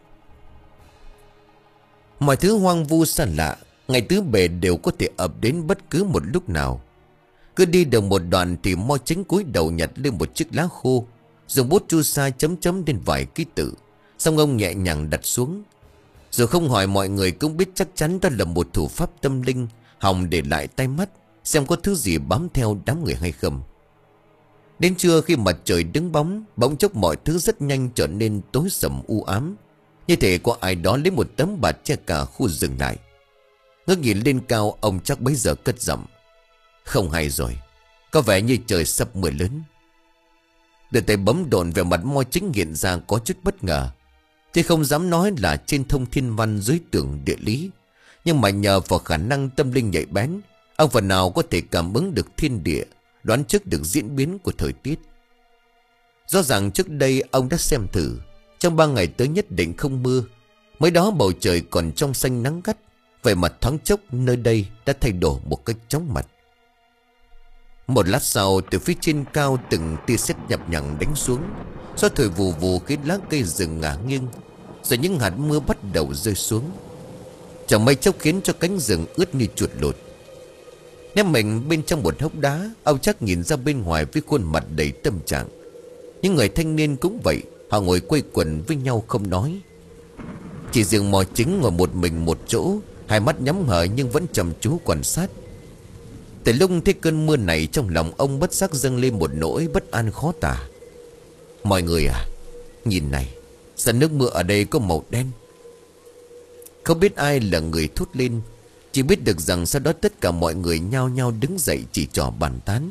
Mọi thứ hoang vu xa lạ, ngày tứ bề đều có thể ập đến bất cứ một lúc nào. Cứ đi được một đoạn thì Mo chính cúi đầu nhặt lên một chiếc lá khô, dùng bút chu sa chấm chấm lên vài ký tự, xong ông nhẹ nhàng đặt xuống. Rồi không hỏi, mọi người cũng biết chắc chắn đó là một thủ pháp tâm linh hòng để lại tai mắt, xem có thứ gì bám theo đám người hay không. Đến trưa khi mặt trời đứng bóng, bỗng chốc mọi thứ rất nhanh trở nên tối sầm u ám, như thể có ai đó lấy một tấm bạt che cả khu rừng lại. Ngước nhìn lên cao, ông chắc bấy giờ cất giọng: không hay rồi, có vẻ như trời sắp mưa lớn. Đưa tay bấm độn, về mặt Mo chính hiện ra có chút bất ngờ. Chứ không dám nói là trên thông thiên văn dưới tưởng địa lý, nhưng mà nhờ vào khả năng tâm linh nhạy bén, ông phần nào có thể cảm ứng được thiên địa, đoán trước được diễn biến của thời tiết. Rõ ràng trước đây ông đã xem thử, trong ba ngày tới nhất định không mưa. Mới đó bầu trời còn trong xanh nắng gắt, vậy mà thoáng chốc nơi đây đã thay đổi một cách chóng mặt. Một lát sau, từ phía trên cao từng tia sét nhập nhằng đánh xuống, gió thổi vù vù khiến lá cây rừng ngả nghiêng, rồi những hạt mưa bắt đầu rơi xuống. Chẳng mấy chốc khiến cho cánh rừng ướt như chuột lột. Ném mình bên trong một hốc đá, ông chắc nhìn ra bên ngoài với khuôn mặt đầy tâm trạng. Những người thanh niên cũng vậy, họ ngồi quây quần với nhau không nói. Chỉ riêng Mò Chính ngồi một mình một chỗ, hai mắt nhắm hờ nhưng vẫn chăm chú quan sát. Từ lúc thấy cơn mưa này, trong lòng ông bất giác dâng lên một nỗi bất an khó tả. Mọi người à, nhìn này, sao nước mưa ở đây có màu đen? Không biết ai là người thốt lên. Chỉ biết được rằng sau đó tất cả mọi người nhao nhao đứng dậy chỉ trỏ bàn tán.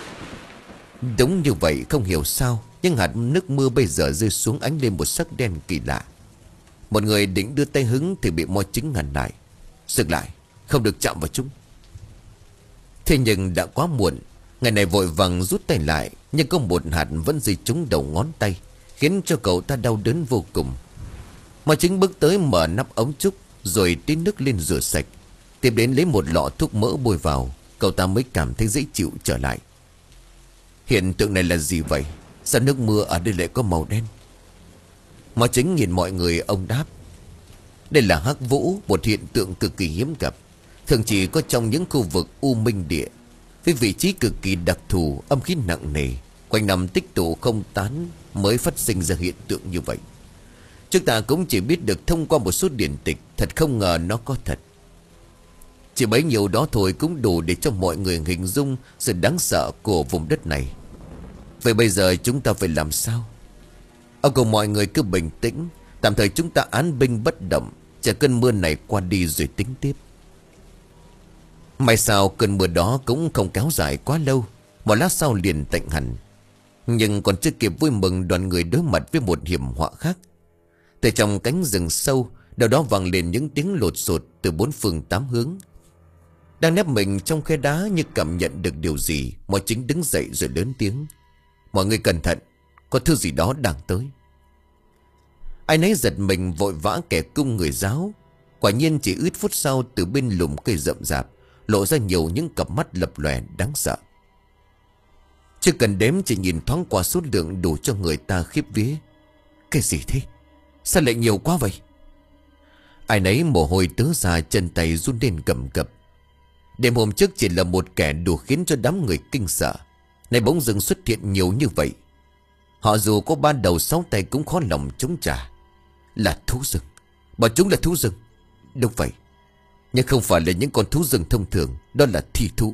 Đúng như vậy, không hiểu sao nhưng hạt nước mưa bây giờ rơi xuống ánh lên một sắc đen kỳ lạ. Một người định đưa tay hứng thì bị Mo Chính ngăn lại. Dừng lại, không được chạm vào chúng. Thế nhưng đã quá muộn. Ngày này vội vàng rút tay lại, nhưng có một hạt vẫn rơi trúng đầu ngón tay, khiến cho cậu ta đau đớn vô cùng. Mo Chính bước tới mở nắp ống trúc, rồi tiến nước lên rửa sạch. Tiếp đến lấy một lọ thuốc mỡ bôi vào, cậu ta mới cảm thấy dễ chịu trở lại. Hiện tượng này là gì vậy? Sao nước mưa ở đây lại có màu đen? Mo Chính nhìn mọi người, ông đáp. Đây là hắc vũ, một hiện tượng cực kỳ hiếm gặp, thường chỉ có trong những khu vực u minh địa, với vị trí cực kỳ đặc thù, âm khí nặng nề, quanh năm tích tụ không tán, mới phát sinh ra hiện tượng như vậy. Chúng ta cũng chỉ biết được thông qua một số điển tịch, thật không ngờ nó có thật. Chỉ bấy nhiêu đó thôi cũng đủ để cho mọi người hình dung sự đáng sợ của vùng đất này. Vậy bây giờ chúng ta phải làm sao? Ông cùng mọi người cứ bình tĩnh, tạm thời chúng ta án binh bất động, chờ cơn mưa này qua đi rồi tính tiếp. May sao cơn mưa đó cũng không kéo dài quá lâu, một lát sau liền tạnh hẳn. Nhưng còn chưa kịp vui mừng, đoàn người đối mặt với một hiểm họa khác. Từ trong cánh rừng sâu, đâu đó vang lên những tiếng lột xột từ bốn phương tám hướng. Đang nép mình trong khe đá như cảm nhận được điều gì, Mo Chính đứng dậy rồi lớn tiếng. Mọi người cẩn thận, có thứ gì đó đang tới. Ai nấy giật mình vội vã kẻ cung người giáo. Quả nhiên chỉ ít phút sau, từ bên lùm cây rậm rạp lộ ra nhiều những cặp mắt lập lòe đáng sợ. Chưa cần đếm, chỉ nhìn thoáng qua số lượng đủ cho người ta khiếp vía. Cái gì thế? Sao lại nhiều quá vậy? Ai nấy mồ hôi tứ ra, chân tay run lên cầm cập. Đêm hôm trước chỉ là một kẻ đủ khiến cho đám người kinh sợ, nay bỗng dưng xuất hiện nhiều như vậy. Họ dù có ban đầu sáu tay cũng khó lòng chống trả. Là thú rừng. Bọn chúng là thú rừng. Đúng vậy, nhưng không phải là những con thú rừng thông thường, đó là thi thú.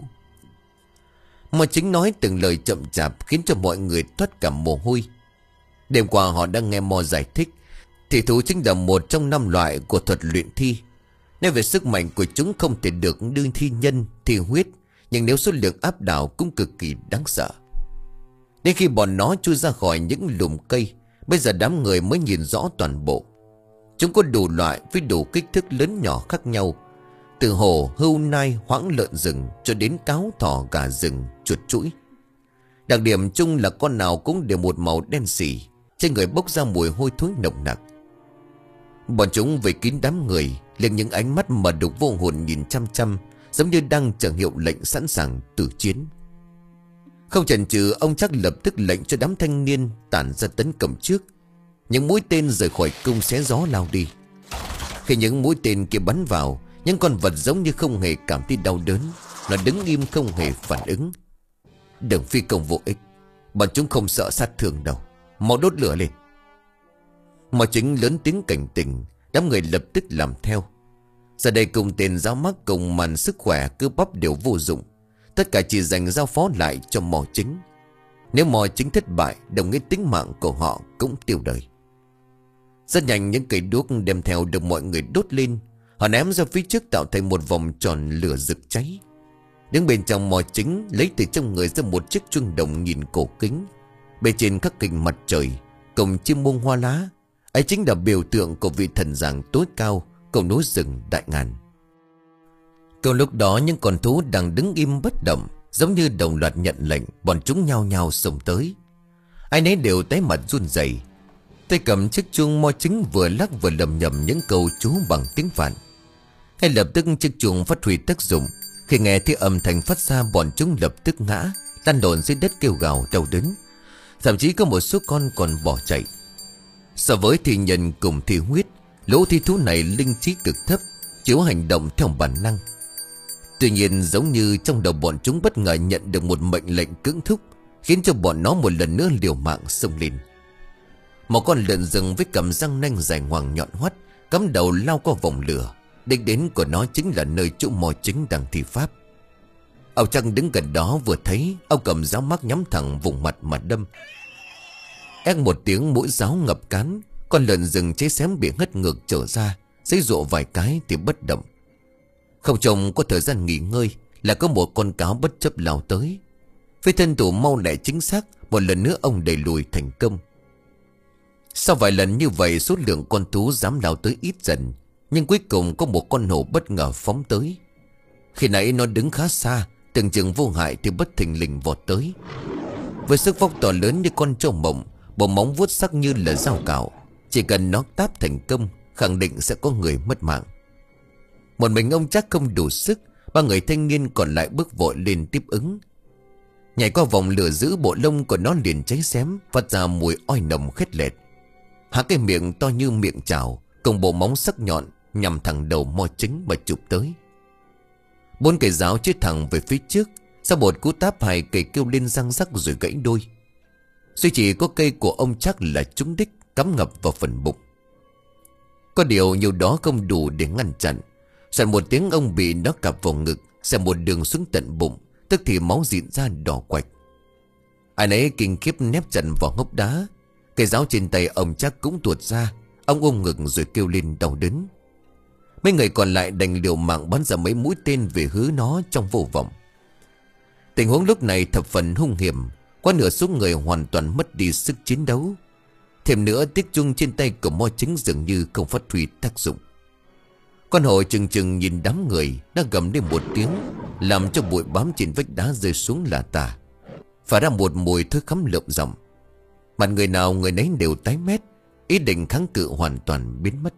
Mo Chính nói từng lời chậm chạp khiến cho mọi người toát cả mồ hôi. Đêm qua họ đã nghe Mo giải thích, thi thú chính là một trong năm loại của thuật luyện thi. Nên về sức mạnh của chúng không thể được đương thi nhân, thi huyết, nhưng nếu số lượng áp đảo cũng cực kỳ đáng sợ. Đến khi bọn nó chui ra khỏi những lùm cây, bây giờ đám người mới nhìn rõ toàn bộ. Chúng có đủ loại với đủ kích thước lớn nhỏ khác nhau, từ hổ, hươu, nai, hoãng lợn rừng cho đến cáo, thỏ, gà rừng, chuột chũi. Đặc điểm chung là con nào cũng đều một màu đen xỉ, trên người bốc ra mùi hôi thối nồng nặc. Bọn chúng vây kín đám người, liền những ánh mắt mà đục vô hồn nhìn chăm chăm, giống như đang chờ hiệu lệnh sẵn sàng tử chiến. Không chần chừ, ông chắc lập tức lệnh cho đám thanh niên tản ra tấn công trước. Những mũi tên rời khỏi cung xé gió lao đi. Khi những mũi tên kia bắn vào, những con vật giống như không hề cảm thấy đau đớn, nó đứng im không hề phản ứng. Đừng phi công vô ích, bọn chúng không sợ sát thương đâu, mau đốt lửa lên. Mo Chính lớn tiếng cảnh tỉnh, đám người lập tức làm theo. Giờ đây cùng tên giáo mắc cùng màn sức khỏe cơ bắp đều vô dụng, tất cả chỉ dành giao phó lại cho Mo Chính. Nếu Mo Chính thất bại, đồng nghĩa tính mạng của họ cũng tiêu đời. Rất nhanh những cây đuốc đem theo được mọi người đốt lên. Họ ném ra phía trước tạo thành một vòng tròn lửa rực cháy. Đứng bên trong, Mo Chính lấy từ trong người ra một chiếc chuông đồng nhìn cổ kính, bên trên khắc hình mặt trời cùng chim muông hoa lá. Ấy chính là biểu tượng của vị thần giàng tối cao của núi rừng Đại Ngàn. Cùng lúc đó, những con thú đang đứng im bất động, giống như đồng loạt nhận lệnh. Bọn chúng nhao nhao xông tới, ai nấy đều tái mặt run rẩy. Tay cầm chiếc chuông, Mo Chính vừa lắc vừa lầm nhầm những câu chú bằng tiếng Phạn. Ngay lập tức chiếc chuông phát huy tác dụng. Khi nghe thấy âm thanh phát ra, bọn chúng lập tức ngã lăn lộn dưới đất kêu gào đau đớn. Thậm chí có một số con còn bỏ chạy. So với thi nhân cùng thi huyết, lũ thi thú này linh trí cực thấp, chỉ hành động theo bản năng. Tuy nhiên giống như trong đầu bọn chúng bất ngờ nhận được một mệnh lệnh cưỡng thúc, khiến cho bọn nó một lần nữa liều mạng xông lên. Một con lợn rừng với cầm răng nanh dài ngoằng nhọn hoắt cắm đầu lao qua vòng lửa. Đích đến của nó chính là nơi chỗ Mo Chính đang thi pháp. Ông Trăng đứng gần đó vừa thấy, ông cầm giáo mắc nhắm thẳng vùng mặt mà đâm. Ép một tiếng, mũi giáo ngập cán, con lợn rừng cháy xém bị hất ngược trở ra, giãy giụa vài cái thì bất động. Không trông có thời gian nghỉ ngơi là có một con cáo bất chấp lao tới. Với thân thủ mau lẹ chính xác, một lần nữa ông đẩy lùi thành công. Sau vài lần như vậy, số lượng con thú dám lao tới ít dần. Nhưng cuối cùng có một con hổ bất ngờ phóng tới. Khi nãy nó đứng khá xa, tưởng chừng vô hại thì bất thình lình vọt tới. Với sức vóc to lớn như con trâu mộng, bộ móng vuốt sắc như là dao cạo, chỉ cần nó táp thành công, khẳng định sẽ có người mất mạng. Một mình ông chắc không đủ sức, ba người thanh niên còn lại bước vội lên tiếp ứng. Nhảy qua vòng lửa giữ, bộ lông của nó liền cháy xém, phát ra mùi oi nồng khét lẹt. Há cái miệng to như miệng chảo, cùng bộ móng sắc nhọn nhằm thẳng đầu Mo Chính mà chụp tới. Bốn cây giáo chết thẳng về phía trước. Sau một cú táp, hai cây kêu lên răng rắc rồi gãy đôi. Duy chỉ có cây của ông chắc là trúng đích, cắm ngập vào phần bụng. Có điều nhiều đó không đủ để ngăn chặn. Soạn một tiếng, ông bị nó cạp vào ngực, xẻ một đường xuống tận bụng, tức thì máu dịn ra đỏ quạch. Ai nấy kinh khiếp nép chặt vào hốc đá. Cây giáo trên tay ông chắc cũng tuột ra. Ông ôm ngực rồi kêu lên đau đớn. Mấy người còn lại đành liều mạng bắn ra mấy mũi tên về hướng nó trong vô vọng. Tình huống lúc này thập phần hung hiểm. Quá nửa số người hoàn toàn mất đi sức chiến đấu. Thêm nữa, tiếc chung trên tay của Mo Chính dường như không phát huy tác dụng. Con hổ chừng chừng nhìn đám người, đã gầm lên một tiếng, làm cho bụi bám trên vách đá rơi xuống là tả, phả ra một mùi thối khắm lợm giọng. Mặt người nào người nấy đều tái mét, ý định kháng cự hoàn toàn biến mất.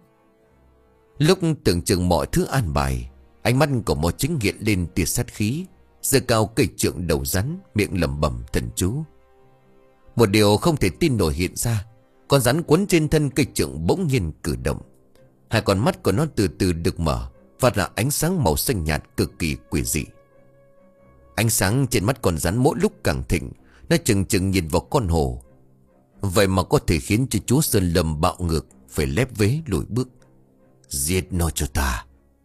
Lúc tưởng chừng mọi thứ an bài, ánh mắt của Mo Chính hiện lên tia sát khí, giơ cao cây trượng đầu rắn, miệng lẩm bẩm thần chú. Một điều không thể tin nổi hiện ra, con rắn quấn trên thân cây trượng bỗng nhiên cử động. Hai con mắt của nó từ từ được mở, phát ra ánh sáng màu xanh nhạt cực kỳ quỷ dị. Ánh sáng trên mắt con rắn mỗi lúc càng thịnh, nó chừng chừng nhìn vào con hổ. Vậy mà có thể khiến cho chúa Sơn Lâm bạo ngược, phải lép vế lùi bước. Giết nó cho ta.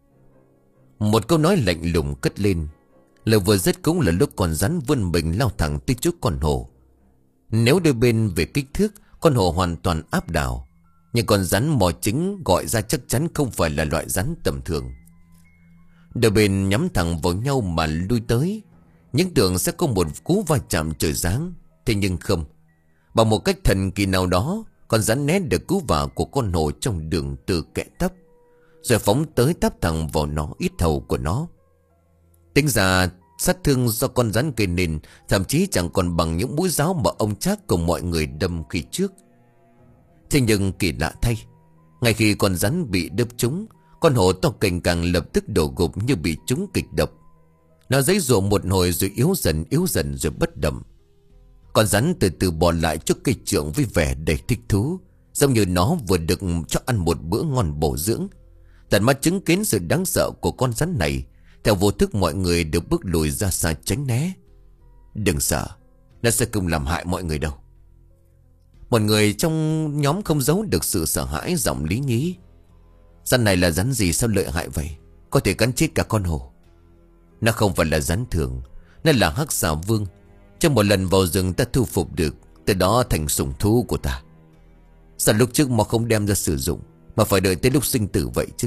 Một câu nói lạnh lùng cất lên. Lời vừa dứt cũng là lúc con rắn vươn mình lao thẳng tới trước con hổ. Nếu đôi bên về kích thước, con hổ hoàn toàn áp đảo. Nhưng con rắn Mo Chính gọi ra chắc chắn không phải là loại rắn tầm thường. Đôi bên nhắm thẳng vào nhau mà lui tới. Những tưởng sẽ có một cú va chạm trời giáng. Thế nhưng không. Bằng một cách thần kỳ nào đó, con rắn né được cú vả của con hổ trong đường từ kẽ tấp, rồi phóng tới táp thẳng vào nó ít hầu của nó. Tính ra sát thương do con rắn gây nên thậm chí chẳng còn bằng những mũi giáo mà ông Trác cùng mọi người đâm khi trước. Thế nhưng kỳ lạ thay, ngay khi con rắn bị đâm trúng, con hổ to cành càng lập tức đổ gục như bị trúng kịch độc. Nó giãy giụa một hồi rồi yếu dần yếu dần rồi bất động. Con rắn từ từ bò lại trước cây trượng với vẻ đầy thích thú, giống như nó vừa được cho ăn một bữa ngon bổ dưỡng. Tận mắt chứng kiến sự đáng sợ của con rắn này, theo vô thức mọi người đều bước lùi ra xa tránh né. Đừng sợ, nó sẽ không làm hại mọi người đâu. Một người trong nhóm không giấu được sự sợ hãi, giọng lý nhí. Rắn này là rắn gì sao lợi hại vậy? Có thể cắn chết cả con hổ. Nó không phải là rắn thường, nó là hắc xà vương. Trong một lần vào rừng ta thu phục được, từ đó thành sủng thú của ta. Sao lúc trước mà không đem ra sử dụng, mà phải đợi tới lúc sinh tử vậy chứ?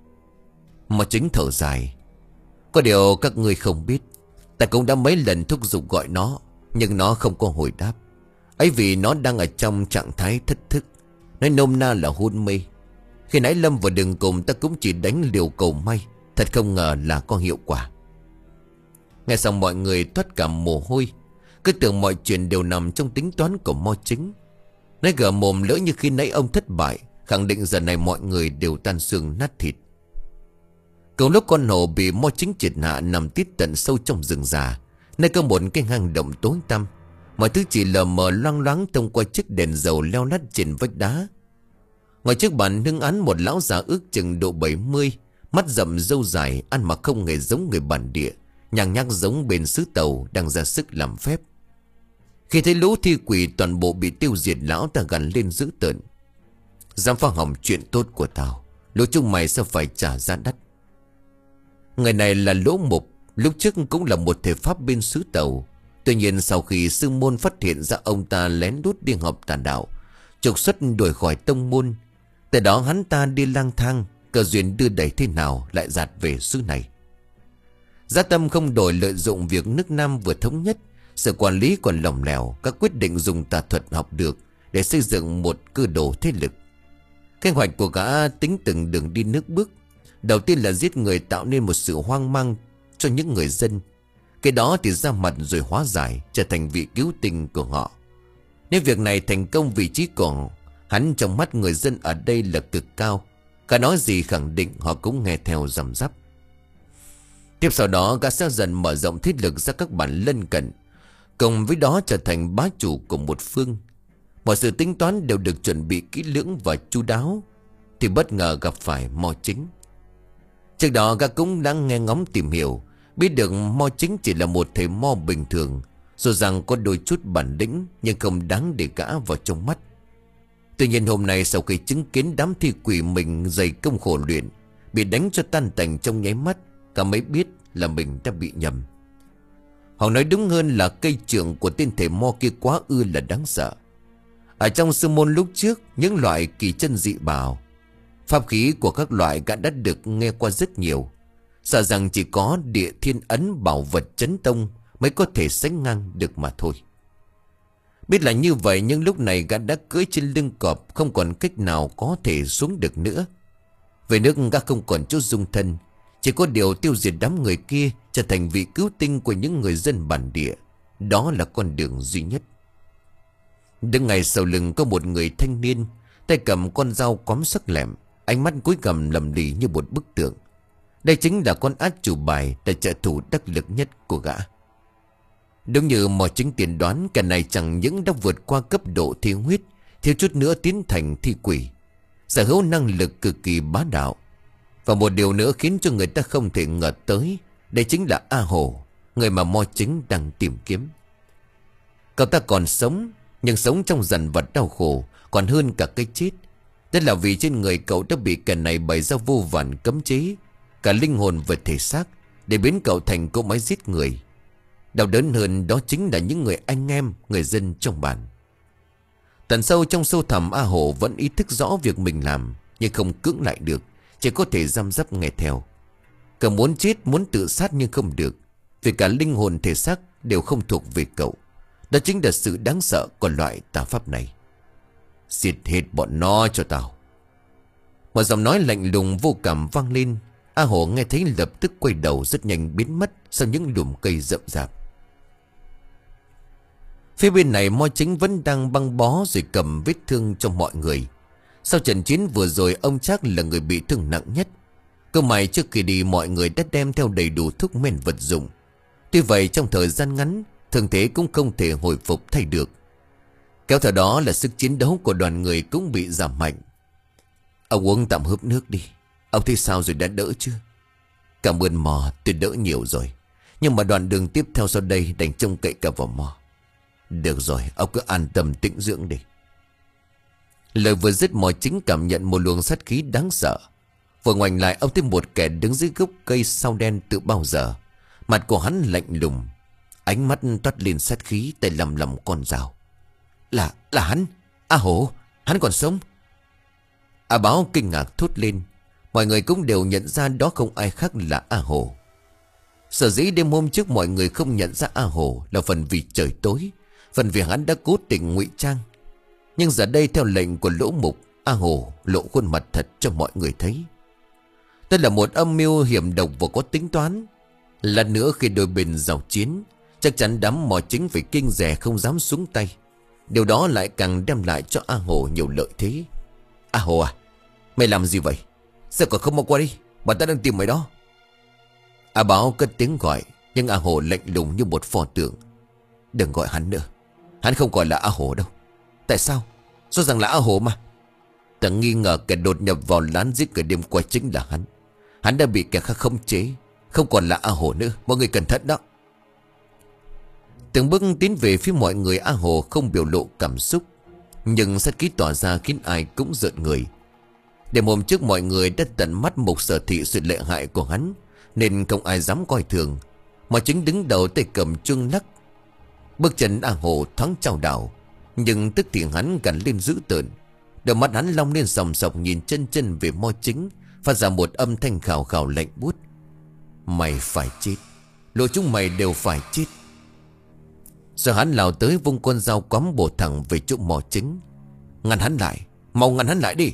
Mà Chính thở dài. Có điều các ngươi không biết, ta cũng đã mấy lần thúc giục gọi nó, nhưng nó không có hồi đáp. Ấy vì nó đang ở trong trạng thái thất thức, nói nôm na là hôn mê. Khi nãy lâm vào đường cùng, ta cũng chỉ đánh liều cầu may, thật không ngờ là có hiệu quả. Nghe xong mọi người toát cả mồ hôi, cứ tưởng mọi chuyện đều nằm trong tính toán của Mo Chính. Nói gở mồm, lỡ như khi nãy ông thất bại, khẳng định giờ này mọi người đều tan xương nát thịt. Cùng lúc con hổ bị Mo Chính triệt hạ nằm tít tận sâu trong rừng già, nơi có một cái hang động tối tăm. Mọi thứ chỉ lờ mờ loang loáng thông qua chiếc đèn dầu leo lắt trên vách đá. Ngoài trước bàn hưng án, một lão già ước chừng độ bảy mươi, mắt rậm râu dài, ăn mặc không hề giống người bản địa, nhàng nhác giống bên xứ Tàu, đang ra sức làm phép. Khi thấy lũ thi quỷ toàn bộ bị tiêu diệt, lão ta gằn lên dữ tợn. Dám phá hỏng chuyện tốt của tao, lũ chúng mày sẽ phải trả giá đắt. Người này là Lỗ Mục, lúc trước cũng là một thể pháp bên xứ Tàu. Tuy nhiên sau khi sư môn phát hiện ra ông ta lén lút đi họp tà đạo, trục xuất đuổi khỏi tông môn, từ đó hắn ta đi lang thang, cơ duyên đưa đẩy thế nào lại dạt về xứ này. Gia Tâm không đổi, lợi dụng việc nước Nam vừa thống nhất, sự quản lý còn lỏng lẻo, các quyết định dùng tà thuật học được để xây dựng một cơ đồ thế lực. Kế hoạch của gã tính từng đường đi nước bước. Đầu tiên là giết người, tạo nên một sự hoang mang cho những người dân. Cái đó thì ra mặt rồi hóa giải, trở thành vị cứu tinh của họ. Nếu việc này thành công, vị trí của hắn trong mắt người dân ở đây là cực cao. Cả nói gì khẳng định họ cũng nghe theo răm rắp. Tiếp sau đó gã sẽ dần mở rộng thế lực ra các bản lân cận, cùng với đó trở thành bá chủ của một phương. Mọi sự tính toán đều được chuẩn bị kỹ lưỡng và chu đáo, thì bất ngờ gặp phải Mo Chính. Trước đó gã cũng đã nghe ngóng tìm hiểu, biết được Mo Chính chỉ là một thầy mo bình thường, dù rằng có đôi chút bản lĩnh nhưng không đáng để gã vào trong mắt. Tuy nhiên hôm nay sau khi chứng kiến đám thi quỷ mình dày công khổ luyện bị đánh cho tan tành trong nháy mắt, cả mới biết là mình đã bị nhầm. Hoặc nói đúng hơn là cây trưởng của tên thầy mo kia quá ư là đáng sợ. Ở trong sư môn lúc trước, những loại kỳ chân dị bảo, pháp khí của các loại gã đã được nghe qua rất nhiều. Sợ rằng chỉ có địa thiên ấn bảo vật chấn tông mới có thể sánh ngang được mà thôi. Biết là như vậy, nhưng lúc này gã đã cưỡi trên lưng cọp, không còn cách nào có thể xuống được nữa. Về nước gã không còn chỗ dung thân, chỉ có điều tiêu diệt đám người kia, trở thành vị cứu tinh của những người dân bản địa. Đó là con đường duy nhất. Đứng ngay sau lưng có một người thanh niên, tay cầm con dao quắm sắc lẹm, ánh mắt cúi gằm lầm lì như một bức tượng. Đây chính là con át chủ bài, là trợ thủ đắc lực nhất của gã. Đúng như mọi chính tiền đoán, kẻ này chẳng những đã vượt qua cấp độ thi huyết, thiếu chút nữa tiến thành thi quỷ, sở hữu năng lực cực kỳ bá đạo. Và một điều nữa khiến cho người ta không thể ngờ tới, đây chính là A Hồ, người mà Mo Chính đang tìm kiếm. Cậu ta còn sống, nhưng sống trong dằn vặt đau khổ, còn hơn cả cái chết. Đó là vì trên người cậu đã bị kẻ này bày ra vô vàn cấm chế, cả linh hồn và thể xác, để biến cậu thành cỗ máy giết người. Đau đớn hơn đó chính là những người anh em, người dân trong bản. Tận sâu trong sâu thẳm, A Hồ vẫn ý thức rõ việc mình làm, nhưng không cưỡng lại được, chỉ có thể răm rắp nghe theo. Cậu muốn chết, muốn tự sát nhưng không được, vì cả linh hồn thể xác đều không thuộc về cậu. Đó chính là sự đáng sợ của loại tà pháp này. Giết hết bọn nó cho tao. Một giọng nói lạnh lùng vô cảm vang lên. A Hồ nghe thấy lập tức quay đầu, rất nhanh biến mất sau những lùm cây rậm rạp. Phía bên này Mo Chính vẫn đang băng bó rồi cầm vết thương cho mọi người. Sau trận chiến vừa rồi, ông Trác là người bị thương nặng nhất. Cơ may trước khi đi mọi người đã đem theo đầy đủ thuốc men vật dụng. Tuy vậy trong thời gian ngắn, thương thế cũng không thể hồi phục thay được. Kéo theo đó là sức chiến đấu của đoàn người cũng bị giảm mạnh. Ông uống tạm hớp nước đi. Ông thấy sao rồi, đã đỡ chưa? Cảm ơn Mò, tôi đỡ nhiều rồi. Nhưng mà đoạn đường tiếp theo sau đây đành trông cậy cả vào Mò. Được rồi, ông cứ an tâm tĩnh dưỡng đi. Lời vừa dứt, Mò Chính cảm nhận một luồng sát khí đáng sợ. Vừa ngoảnh lại, ông thấy một kẻ đứng dưới gốc cây sao đen từ bao giờ. Mặt của hắn lạnh lùng, ánh mắt toát lên sát khí, tay lầm lầm con dao. Là, là hắn, A Hổ, hắn còn sống. A Báo kinh ngạc thốt lên. Mọi người cũng đều nhận ra đó không ai khác là A Hổ. Sở dĩ đêm hôm trước mọi người không nhận ra A Hổ là phần vì trời tối, phần vì hắn đã cố tình ngụy trang. Nhưng giờ đây theo lệnh của Lỗ Mục, A Hổ lộ khuôn mặt thật cho mọi người thấy. Đây là một âm mưu hiểm độc và có tính toán. Lần nữa khi đôi bên giao chiến, chắc chắn đám Mò Chính phải kinh dè không dám xuống tay. Điều đó lại càng đem lại cho A Hổ nhiều lợi thế. A Hổ à, mày làm gì vậy? Sao còn không mau qua đi, bọn ta đang tìm mày đó. A Báo cất tiếng gọi, nhưng A Hổ lạnh lùng như một pho tượng. Đừng gọi hắn nữa, hắn không còn là A Hổ đâu. Tại sao? Rõ ràng là A Hổ mà. Ta nghi ngờ kẻ đột nhập vào lán giết người đêm qua chính là hắn. Hắn đã bị kẻ khác khống chế, không còn là A Hổ nữa. Mọi người cẩn thận đó. Từng bước tiến về phía mọi người, A Hổ không biểu lộ cảm xúc, nhưng sát khí tỏa ra khiến ai cũng rợn người. Đêm hôm trước mọi người đã tận mắt Mục Sở Thị sự lợi hại của hắn, nên không ai dám coi thường. Mà Chính đứng đầu tay cầm chuông lắc. Bước chân A Hổ thoáng chao đảo, nhưng tức thì hắn gần lên dữ tợn. Đôi mắt hắn long lên sòng sọc nhìn chân chân về Mo Chính, phát ra một âm thanh khào khào lạnh buốt. Mày phải chết. Lũ chúng mày đều phải chết. Rồi hắn lao tới vung con dao quắm bổ thẳng về chỗ mò chính. Ngăn hắn lại, mau ngăn hắn lại đi.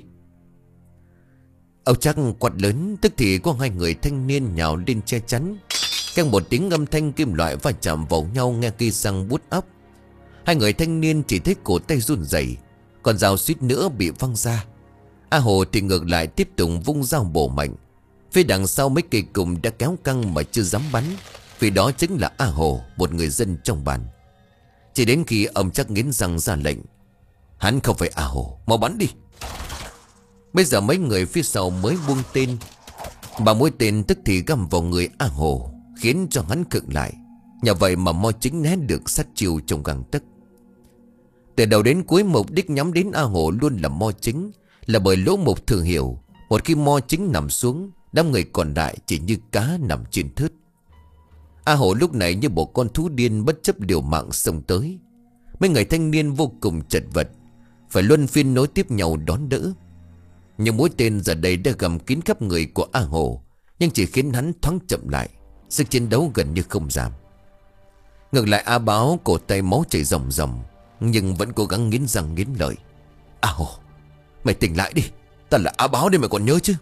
Ông Trắc quát lớn, tức thì có hai người thanh niên nhào lên che chắn. Keng một tiếng âm thanh kim loại va chạm vào nhau nghe cây răng bút óc. Hai người thanh niên chỉ thấy cổ tay run rẩy, còn dao suýt nữa bị văng ra. A Hồ thì ngược lại tiếp tục vung dao bổ mạnh. Phía đằng sau mấy cây cùng đã kéo căng mà chưa dám bắn, vì đó chính là A Hồ, một người dân trong bản. Chỉ đến khi ông Trắc nghiến răng ra lệnh, hắn không phải A Hồ, mau bắn đi. Bây giờ mấy người phía sau mới buông tên. Ba mũi tên tức thì găm vào người A Hồ, khiến cho hắn khựng lại. Nhờ vậy mà Mo Chính né được sát chiêu trong gang tấc. Từ đầu đến cuối mục đích nhắm đến A Hồ luôn là Mo Chính, là bởi Lỗ Mục thường hiểu, một khi Mo Chính nằm xuống, đám người còn lại chỉ như cá nằm trên thớt. A Hồ lúc này như một con thú điên bất chấp liều mạng xông tới. Mấy người thanh niên vô cùng chật vật, phải luân phiên nối tiếp nhau đón đỡ. Nhưng mũi tên giờ đây đã gầm kín khắp người của A Hồ, nhưng chỉ khiến hắn thoáng chậm lại, sức chiến đấu gần như không giảm. Ngược lại A Báo cổ tay máu chảy ròng ròng, nhưng vẫn cố gắng nghiến răng nghiến lợi. A Hồ, mày tỉnh lại đi, ta là A Báo đây mày còn nhớ chứ?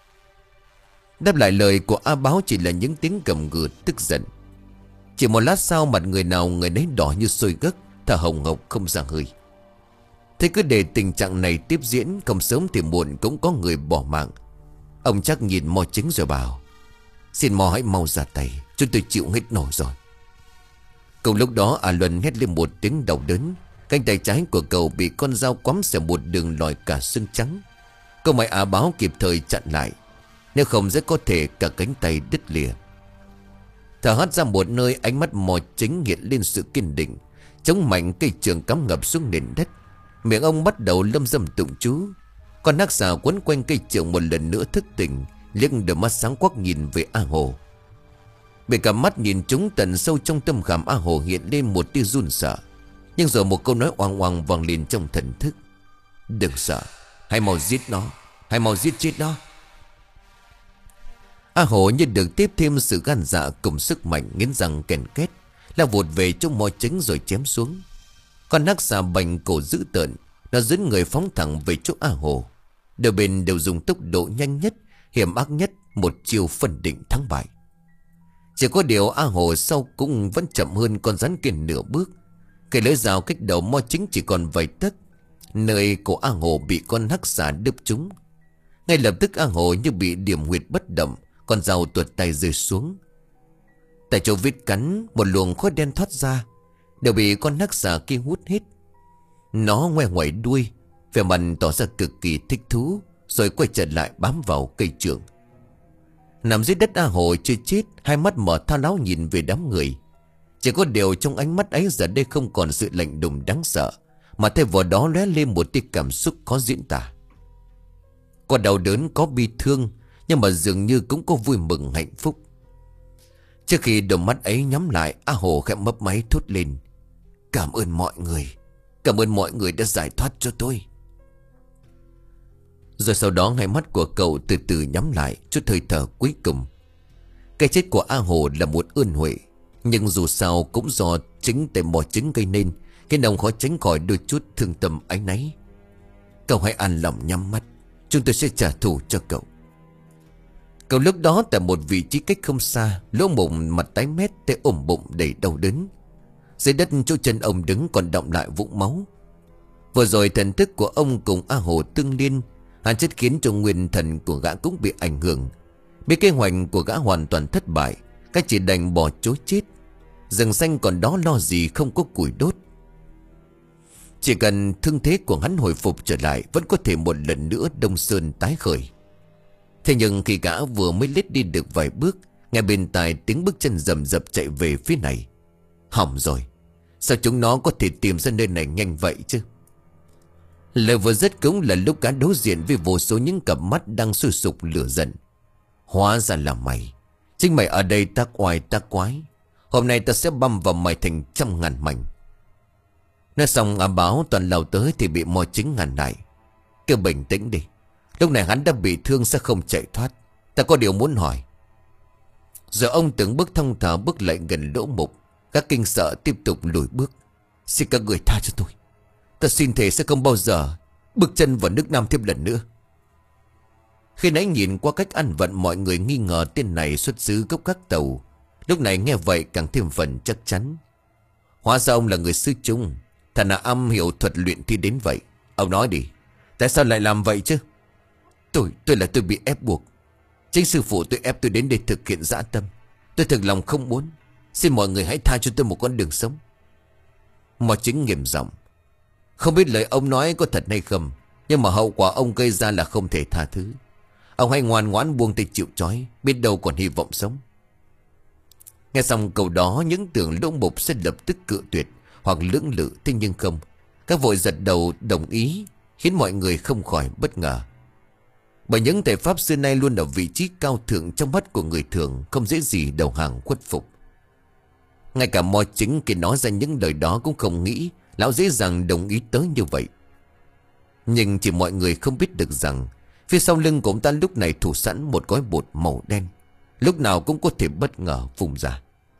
Đáp lại lời của A Báo chỉ là những tiếng gầm gừ tức giận. Chỉ một lát sau mặt người nào người nấy đỏ như sôi gấc, thở hồng hộc không ra hơi. Thế cứ để tình trạng này tiếp diễn, không sớm thì muộn cũng có người bỏ mạng. Ông Trắc nhìn Mo Chính rồi bảo, xin Mo hãy mau ra tay, chúng tôi chịu hết nổi rồi. Cùng lúc đó A Luân hét lên một tiếng đau đớn. Cánh tay trái của cậu bị con dao quắm xẻ một đường lòi cả xương trắng. Cậu may A Báo kịp thời chặn lại, nếu không rất có thể cả cánh tay đứt lìa. Thở hắt ra một nơi, ánh mắt Mo Chính hiện lên sự kiên định, chống mạnh cây trường cắm ngập xuống nền đất. Miệng ông bắt đầu lâm dâm tụng chú. Con hắc xà quấn quanh cây trường một lần nữa thức tỉnh, liếc đôi mắt sáng quắc nhìn về A Hồ. Bị cả mắt nhìn chúng tận sâu trong tâm khảm A Hồ hiện lên một tia run sợ. Nhưng rồi một câu nói oang oang vang lên trong thần thức: đừng sợ, hãy mau giết nó, hãy mau giết chết nó. A Hồ như được tiếp thêm sự gan dạ cùng sức mạnh, nghiến răng kèn két, lao vụt về trong Mo Chính rồi chém xuống. Con hắc xà bành cổ dữ tợn, nó dẫn người phóng thẳng về chỗ A Hồ. Đôi bên đều dùng tốc độ nhanh nhất, hiểm ác nhất, một chiều phân định thắng bại. Chỉ có điều A Hồ sau cũng vẫn chậm hơn con rắn kia nửa bước. Cái lưỡi dao cách đầu Mo Chính chỉ còn vài tấc, nơi cổ A Hồ bị con hắc xà đứt trúng. Ngay lập tức A Hồ như bị điểm huyệt bất động, con dao tuột tay rơi xuống. Tại chỗ vết cắn, một luồng khói đen thoát ra, đều bị con hắc xà kia hút hết. Nó ngoe ngoẩy đuôi, vẻ mặt tỏ ra cực kỳ thích thú, rồi quay trở lại bám vào cây trường. Nằm dưới đất A Hồ chưa chết, hai mắt mở thao láo nhìn về đám người. Chỉ có điều trong ánh mắt ấy giờ đây không còn sự lạnh lùng đáng sợ, mà thay vào đó lóe lên một tia cảm xúc khó diễn tả. Có đau đớn, có bi thương, nhưng mà dường như cũng có vui mừng hạnh phúc. Trước khi đôi mắt ấy nhắm lại, A Hồ khẽ mấp máy thốt lên: cảm ơn mọi người, cảm ơn mọi người đã giải thoát cho tôi. Rồi sau đó hai mắt của cậu từ từ nhắm lại, chút hơi thở cuối cùng. Cái chết của A Hồ là một ơn huệ, nhưng dù sao cũng do chính tay Mo Chính gây nên, khiến ông khó tránh khỏi đôi chút thương tâm áy náy. Cậu hãy an lòng nhắm mắt, chúng tôi sẽ trả thù cho cậu. Cậu lúc đó tại một vị trí cách không xa, Lỗ Mục mặt tái mét, tay ôm bụng đầy đau đớn. Dưới đất chỗ chân ông đứng còn đọng lại vũng máu. Vừa rồi thần thức của ông cùng A Hồ tương liên, hàn chất khiến cho nguyên thần của gã cũng bị ảnh hưởng. Biết kế hoạch của gã hoàn toàn thất bại, gã chỉ đành bỏ trối chết. Rừng xanh còn đó lo gì không có củi đốt. Chỉ cần thương thế của hắn hồi phục trở lại, vẫn có thể một lần nữa Đông Sơn tái khởi. Thế nhưng khi gã vừa mới lết đi được vài bước, nghe bên tai tiếng bước chân rầm rập chạy về phía này. Hỏng rồi, sao chúng nó có thể tìm ra nơi này nhanh vậy chứ? Lời vừa dứt cũng là lúc gã đối diện với vô số những cặp mắt đang sôi sục lửa giận. Hóa ra là mày. Chính mày ở đây tác oai tác quái. Hôm nay ta sẽ băm vào mày thành trăm ngàn mảnh. Nói xong A Báo toàn lao tới thì bị Mo Chính ngăn lại. Cứ bình tĩnh đi, lúc này hắn đã bị thương sẽ không chạy thoát. Ta có điều muốn hỏi. Rồi ông từng bước thong thả bước lại gần lỗ mục. Các kinh sợ tiếp tục lùi bước. Xin các người tha cho tôi. Ta xin thề sẽ không bao giờ bước chân vào nước Nam thêm lần nữa. Khi nãy nhìn qua cách ăn vận, mọi người nghi ngờ tên này xuất xứ gốc các tàu. Lúc này nghe vậy càng thêm phần chắc chắn. Hóa ra ông là người sư Trung, thật là am hiểu thuật luyện thi đến vậy. Ông nói đi, tại sao lại làm vậy chứ? Tôi, tôi là tôi bị ép buộc. Chính sư phụ tôi ép tôi đến đây thực hiện dã tâm. Tôi thực lòng không muốn. Xin mọi người hãy tha cho tôi một con đường sống. Mò Chính nghiêm giọng. Không biết lời ông nói có thật hay không, nhưng mà hậu quả ông gây ra là không thể tha thứ. Ông hãy ngoan ngoãn buông tay chịu trói, biết đâu còn hy vọng sống. Nghe xong câu đó, những tưởng Lỗ Mục sẽ lập tức cự tuyệt hoặc lưỡng lự, thế nhưng không. Các vội giật đầu đồng ý, khiến mọi người không khỏi bất ngờ. Bởi những thầy pháp xưa nay luôn ở vị trí cao thượng trong mắt của người thường, không dễ gì đầu hàng khuất phục. Ngay cả Mò Chính khi nói ra những lời đó cũng không nghĩ lão dễ dàng đồng ý tới như vậy. Nhưng chỉ mọi người không biết được rằng phía sau lưng của ông ta lúc này thủ sẵn một gói bột màu đen, lúc nào cũng có thể bất ngờ vùng ra.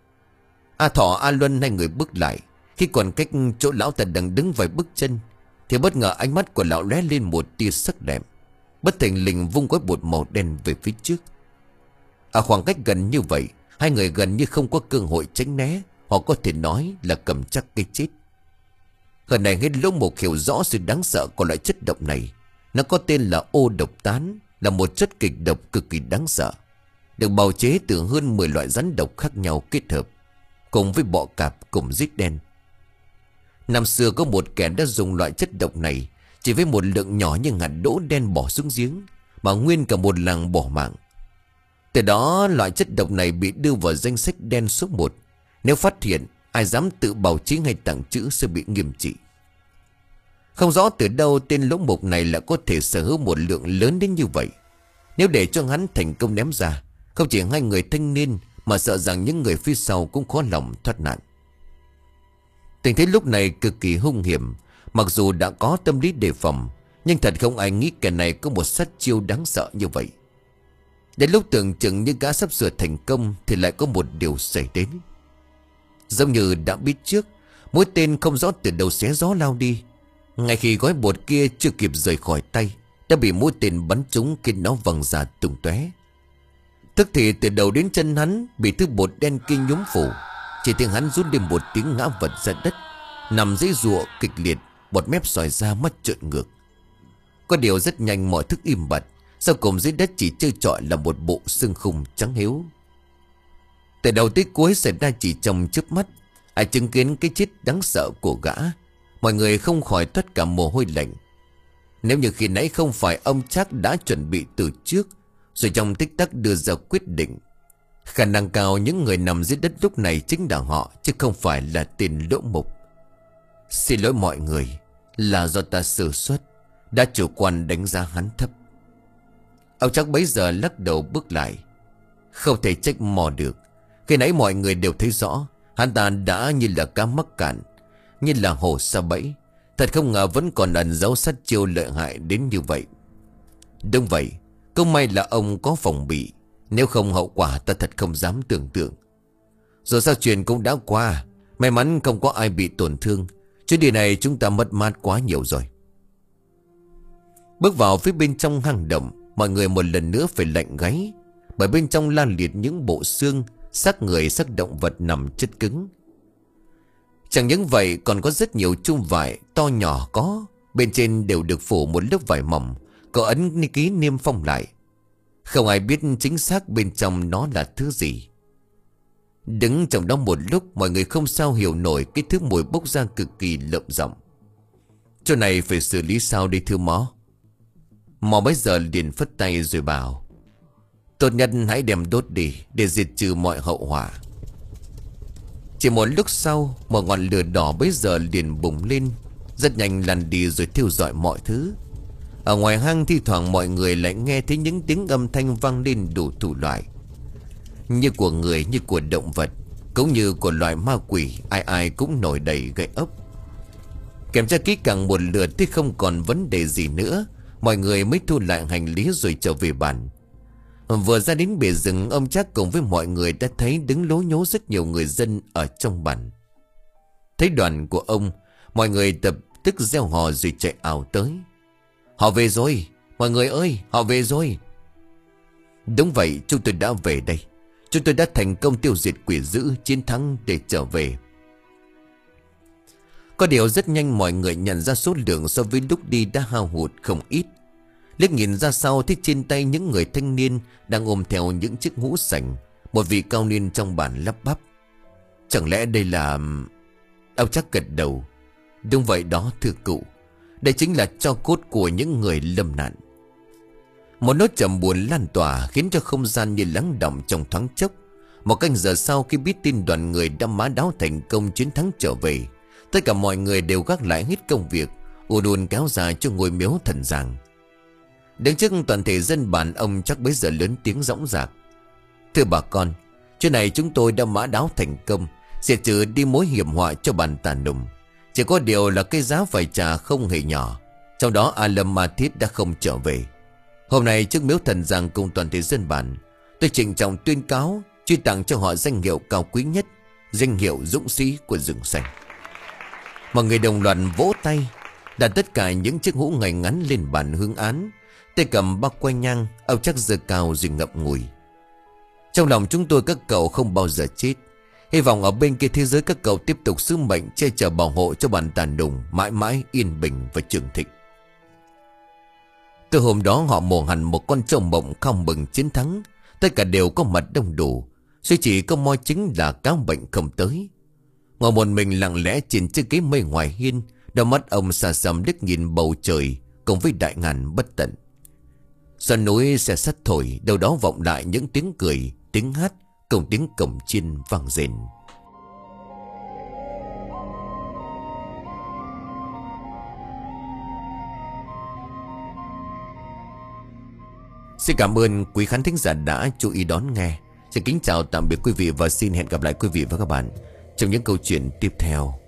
A Thọ, A Luân hai người bước lại. Khi còn cách chỗ lão ta đang đứng vài bước chân, thì bất ngờ ánh mắt của lão lóe lên một tia sắc đẹp. Bất thình lình vung gói bột màu đen về phía trước. Ở khoảng cách gần như vậy, hai người gần như không có cơ hội tránh né, hoặc có thể nói là cầm chắc cái chết. Gần này hết Lỗ Mục hiểu rõ sự đáng sợ của loại chất độc này. Nó có tên là ô độc tán, là một chất kịch độc cực kỳ đáng sợ, được bào chế từ hơn mười loại rắn độc khác nhau kết hợp, cùng với bọ cạp cùng rít đen. Năm xưa có một kẻ đã dùng loại chất độc này chỉ với một lượng nhỏ như hạt đỗ đen bỏ xuống giếng, mà nguyên cả một làng bỏ mạng. Từ đó loại chất độc này bị đưa vào danh sách đen số một. Nếu phát hiện ai dám tự bào chế hay tàng trữ sẽ bị nghiêm trị. Không rõ từ đâu tên Lỗ Mục này lại có thể sở hữu một lượng lớn đến như vậy. Nếu để cho hắn thành công ném ra, không chỉ hai người thanh niên mà sợ rằng những người phía sau cũng khó lòng thoát nạn. Tình thế lúc này cực kỳ hung hiểm. Mặc dù đã có tâm lý đề phòng, nhưng thật không ai nghĩ kẻ này có một sát chiêu đáng sợ như vậy. Đến lúc tưởng chừng như gã sắp sửa thành công, thì lại có một điều xảy đến. Giống như đã biết trước, mũi tên không rõ từ đâu xé gió lao đi. Ngay khi gói bột kia chưa kịp rời khỏi tay, đã bị mũi tên bắn trúng khiến nó văng ra tung tóe. Tức thì từ đầu đến chân hắn bị thứ bột đen kia nhúm phủ. Chỉ tiếng hắn rút lên một tiếng ngã vật ra đất, nằm dãy giụa kịch liệt, bọt mép xòi ra, mắt trợn ngược. Có điều rất nhanh mọi thức im bặt. Sau cùng dưới đất chỉ trơ trọi là một bộ xương khung trắng hiếu. Từ đầu tới cuối xảy ra chỉ trong chớp mắt. Ai chứng kiến cái chết đáng sợ của gã, mọi người không khỏi toát cả mồ hôi lạnh. Nếu như khi nãy không phải ông Trác đã chuẩn bị từ trước, rồi trong tích tắc đưa ra quyết định, khả năng cao những người nằm dưới đất lúc này chính là họ, chứ không phải là tên Lỗ Mục. Xin lỗi mọi người, là do ta sơ suất, đã chủ quan đánh giá hắn thấp. Ông Trác bấy giờ lắc đầu bước lại. Không thể trách mò được. Khi nãy mọi người đều thấy rõ, hắn ta đã như là cá mắc cạn, như là hổ sa bẫy. Thật không ngờ vẫn còn ẩn giấu sát chiêu lợi hại đến như vậy. Đúng vậy, cũng may là ông có phòng bị, nếu không hậu quả ta thật không dám tưởng tượng. Rồi sao chuyện cũng đã qua, may mắn không có ai bị tổn thương. Chuyến đi này chúng ta mất mát quá nhiều rồi. Bước vào phía bên trong hang động, mọi người một lần nữa phải lạnh gáy, bởi bên trong lan liệt những bộ xương, xác người, xác động vật nằm chất cứng. Chẳng những vậy, còn có rất nhiều chum vải to nhỏ có, bên trên đều được phủ một lớp vải mỏng, có ấn ký niêm phong lại. Không ai biết chính xác bên trong nó là thứ gì. Đứng trong đó một lúc, mọi người không sao hiểu nổi cái thứ mùi bốc ra cực kỳ lợm giọng. Chỗ này phải xử lý sao đây thưa Mó? Mò bấy giờ liền phất tay rồi bảo, tốt nhất hãy đem đốt đi để diệt trừ mọi hậu họa. Chỉ một lúc sau, một ngọn lửa đỏ bấy giờ liền bùng lên, rất nhanh lan đi rồi thiêu rọi mọi thứ. Ở ngoài hang thi thoảng mọi người lại nghe thấy những tiếng âm thanh vang lên đủ thủ loại, như của người, như của động vật, cũng như của loài ma quỷ. Ai ai cũng nổi đầy gậy ốc. Kiểm tra kỹ càng một lượt thì không còn vấn đề gì nữa, mọi người mới thu lại hành lý rồi trở về bàn. Vừa ra đến bể rừng, ông Trác cùng với mọi người đã thấy đứng lố nhố rất nhiều người dân ở trong bản. Thấy đoàn của ông, mọi người tập tức reo hò rồi chạy ảo tới. Họ về rồi, mọi người ơi, họ về rồi. Đúng vậy, chúng tôi đã về đây. Chúng tôi đã thành công tiêu diệt quỷ dữ, chiến thắng để trở về. Có điều rất nhanh mọi người nhận ra số lượng so với lúc đi đã hao hụt không ít. Liếc nhìn ra sau thấy trên tay những người thanh niên đang ôm theo những chiếc hũ sành. Một vị cao niên trong bản lắp bắp. Chẳng lẽ đây là... Ông Trác gật đầu. Đúng vậy đó thưa cụ. Đây chính là tro cốt của những người lâm nạn. Một nốt trầm buồn lan tỏa khiến cho không gian như lắng đọng trong thoáng chốc. Một canh giờ sau khi biết tin đoàn người đã mã đáo thành công chiến thắng trở về, tất cả mọi người đều gác lại hết công việc, ùn ùn kéo dài cho ngôi miếu thần giàng. Đứng trước toàn thể dân bản, ông Trác bấy giờ lớn tiếng dõng dạc. Thưa bà con, chuyện này chúng tôi đã mã đáo thành công, diệt trừ đi mối hiểm họa cho bản Tà Nùng. Chỉ có điều là cái giá phải trả không hề nhỏ. Trong đó A Lâm Ma Thiết đã không trở về. Hôm nay trước miếu thần giàng cùng toàn thể dân bản, tôi trịnh trọng tuyên cáo truy tặng cho họ danh hiệu cao quý nhất, danh hiệu dũng sĩ của rừng xanh. Mọi người đồng loạt vỗ tay, đặt tất cả những chiếc hũ ngay ngắn lên bàn hương án. Tay cầm bao quay nhang, ông Trác giơ cao rồi ngậm ngùi. Trong lòng chúng tôi các cậu không bao giờ chết. Hy vọng ở bên kia thế giới các cậu tiếp tục sứ mệnh che chở bảo hộ cho bản Tà Nùng mãi mãi yên bình và trường thịnh. Từ hôm đó họ mổ hẳn một con trâu mộng không mừng chiến thắng. Tất cả đều có mặt đông đủ, duy chỉ có moi chính là cáo bệnh không tới. Ngồi một mình lặng lẽ trên chiếc ghế mây ngoài hiên, đôi mắt ông xa xăm liếc nhìn bầu trời cùng với đại ngàn bất tận. Sườn núi xe sắt thổi, đâu đó vọng lại những tiếng cười, tiếng hát cùng tiếng cổng chiên vang rền. Xin cảm ơn quý khán thính giả đã chú ý đón nghe. Xin kính chào tạm biệt quý vị và xin hẹn gặp lại quý vị và các bạn trong những câu chuyện tiếp theo.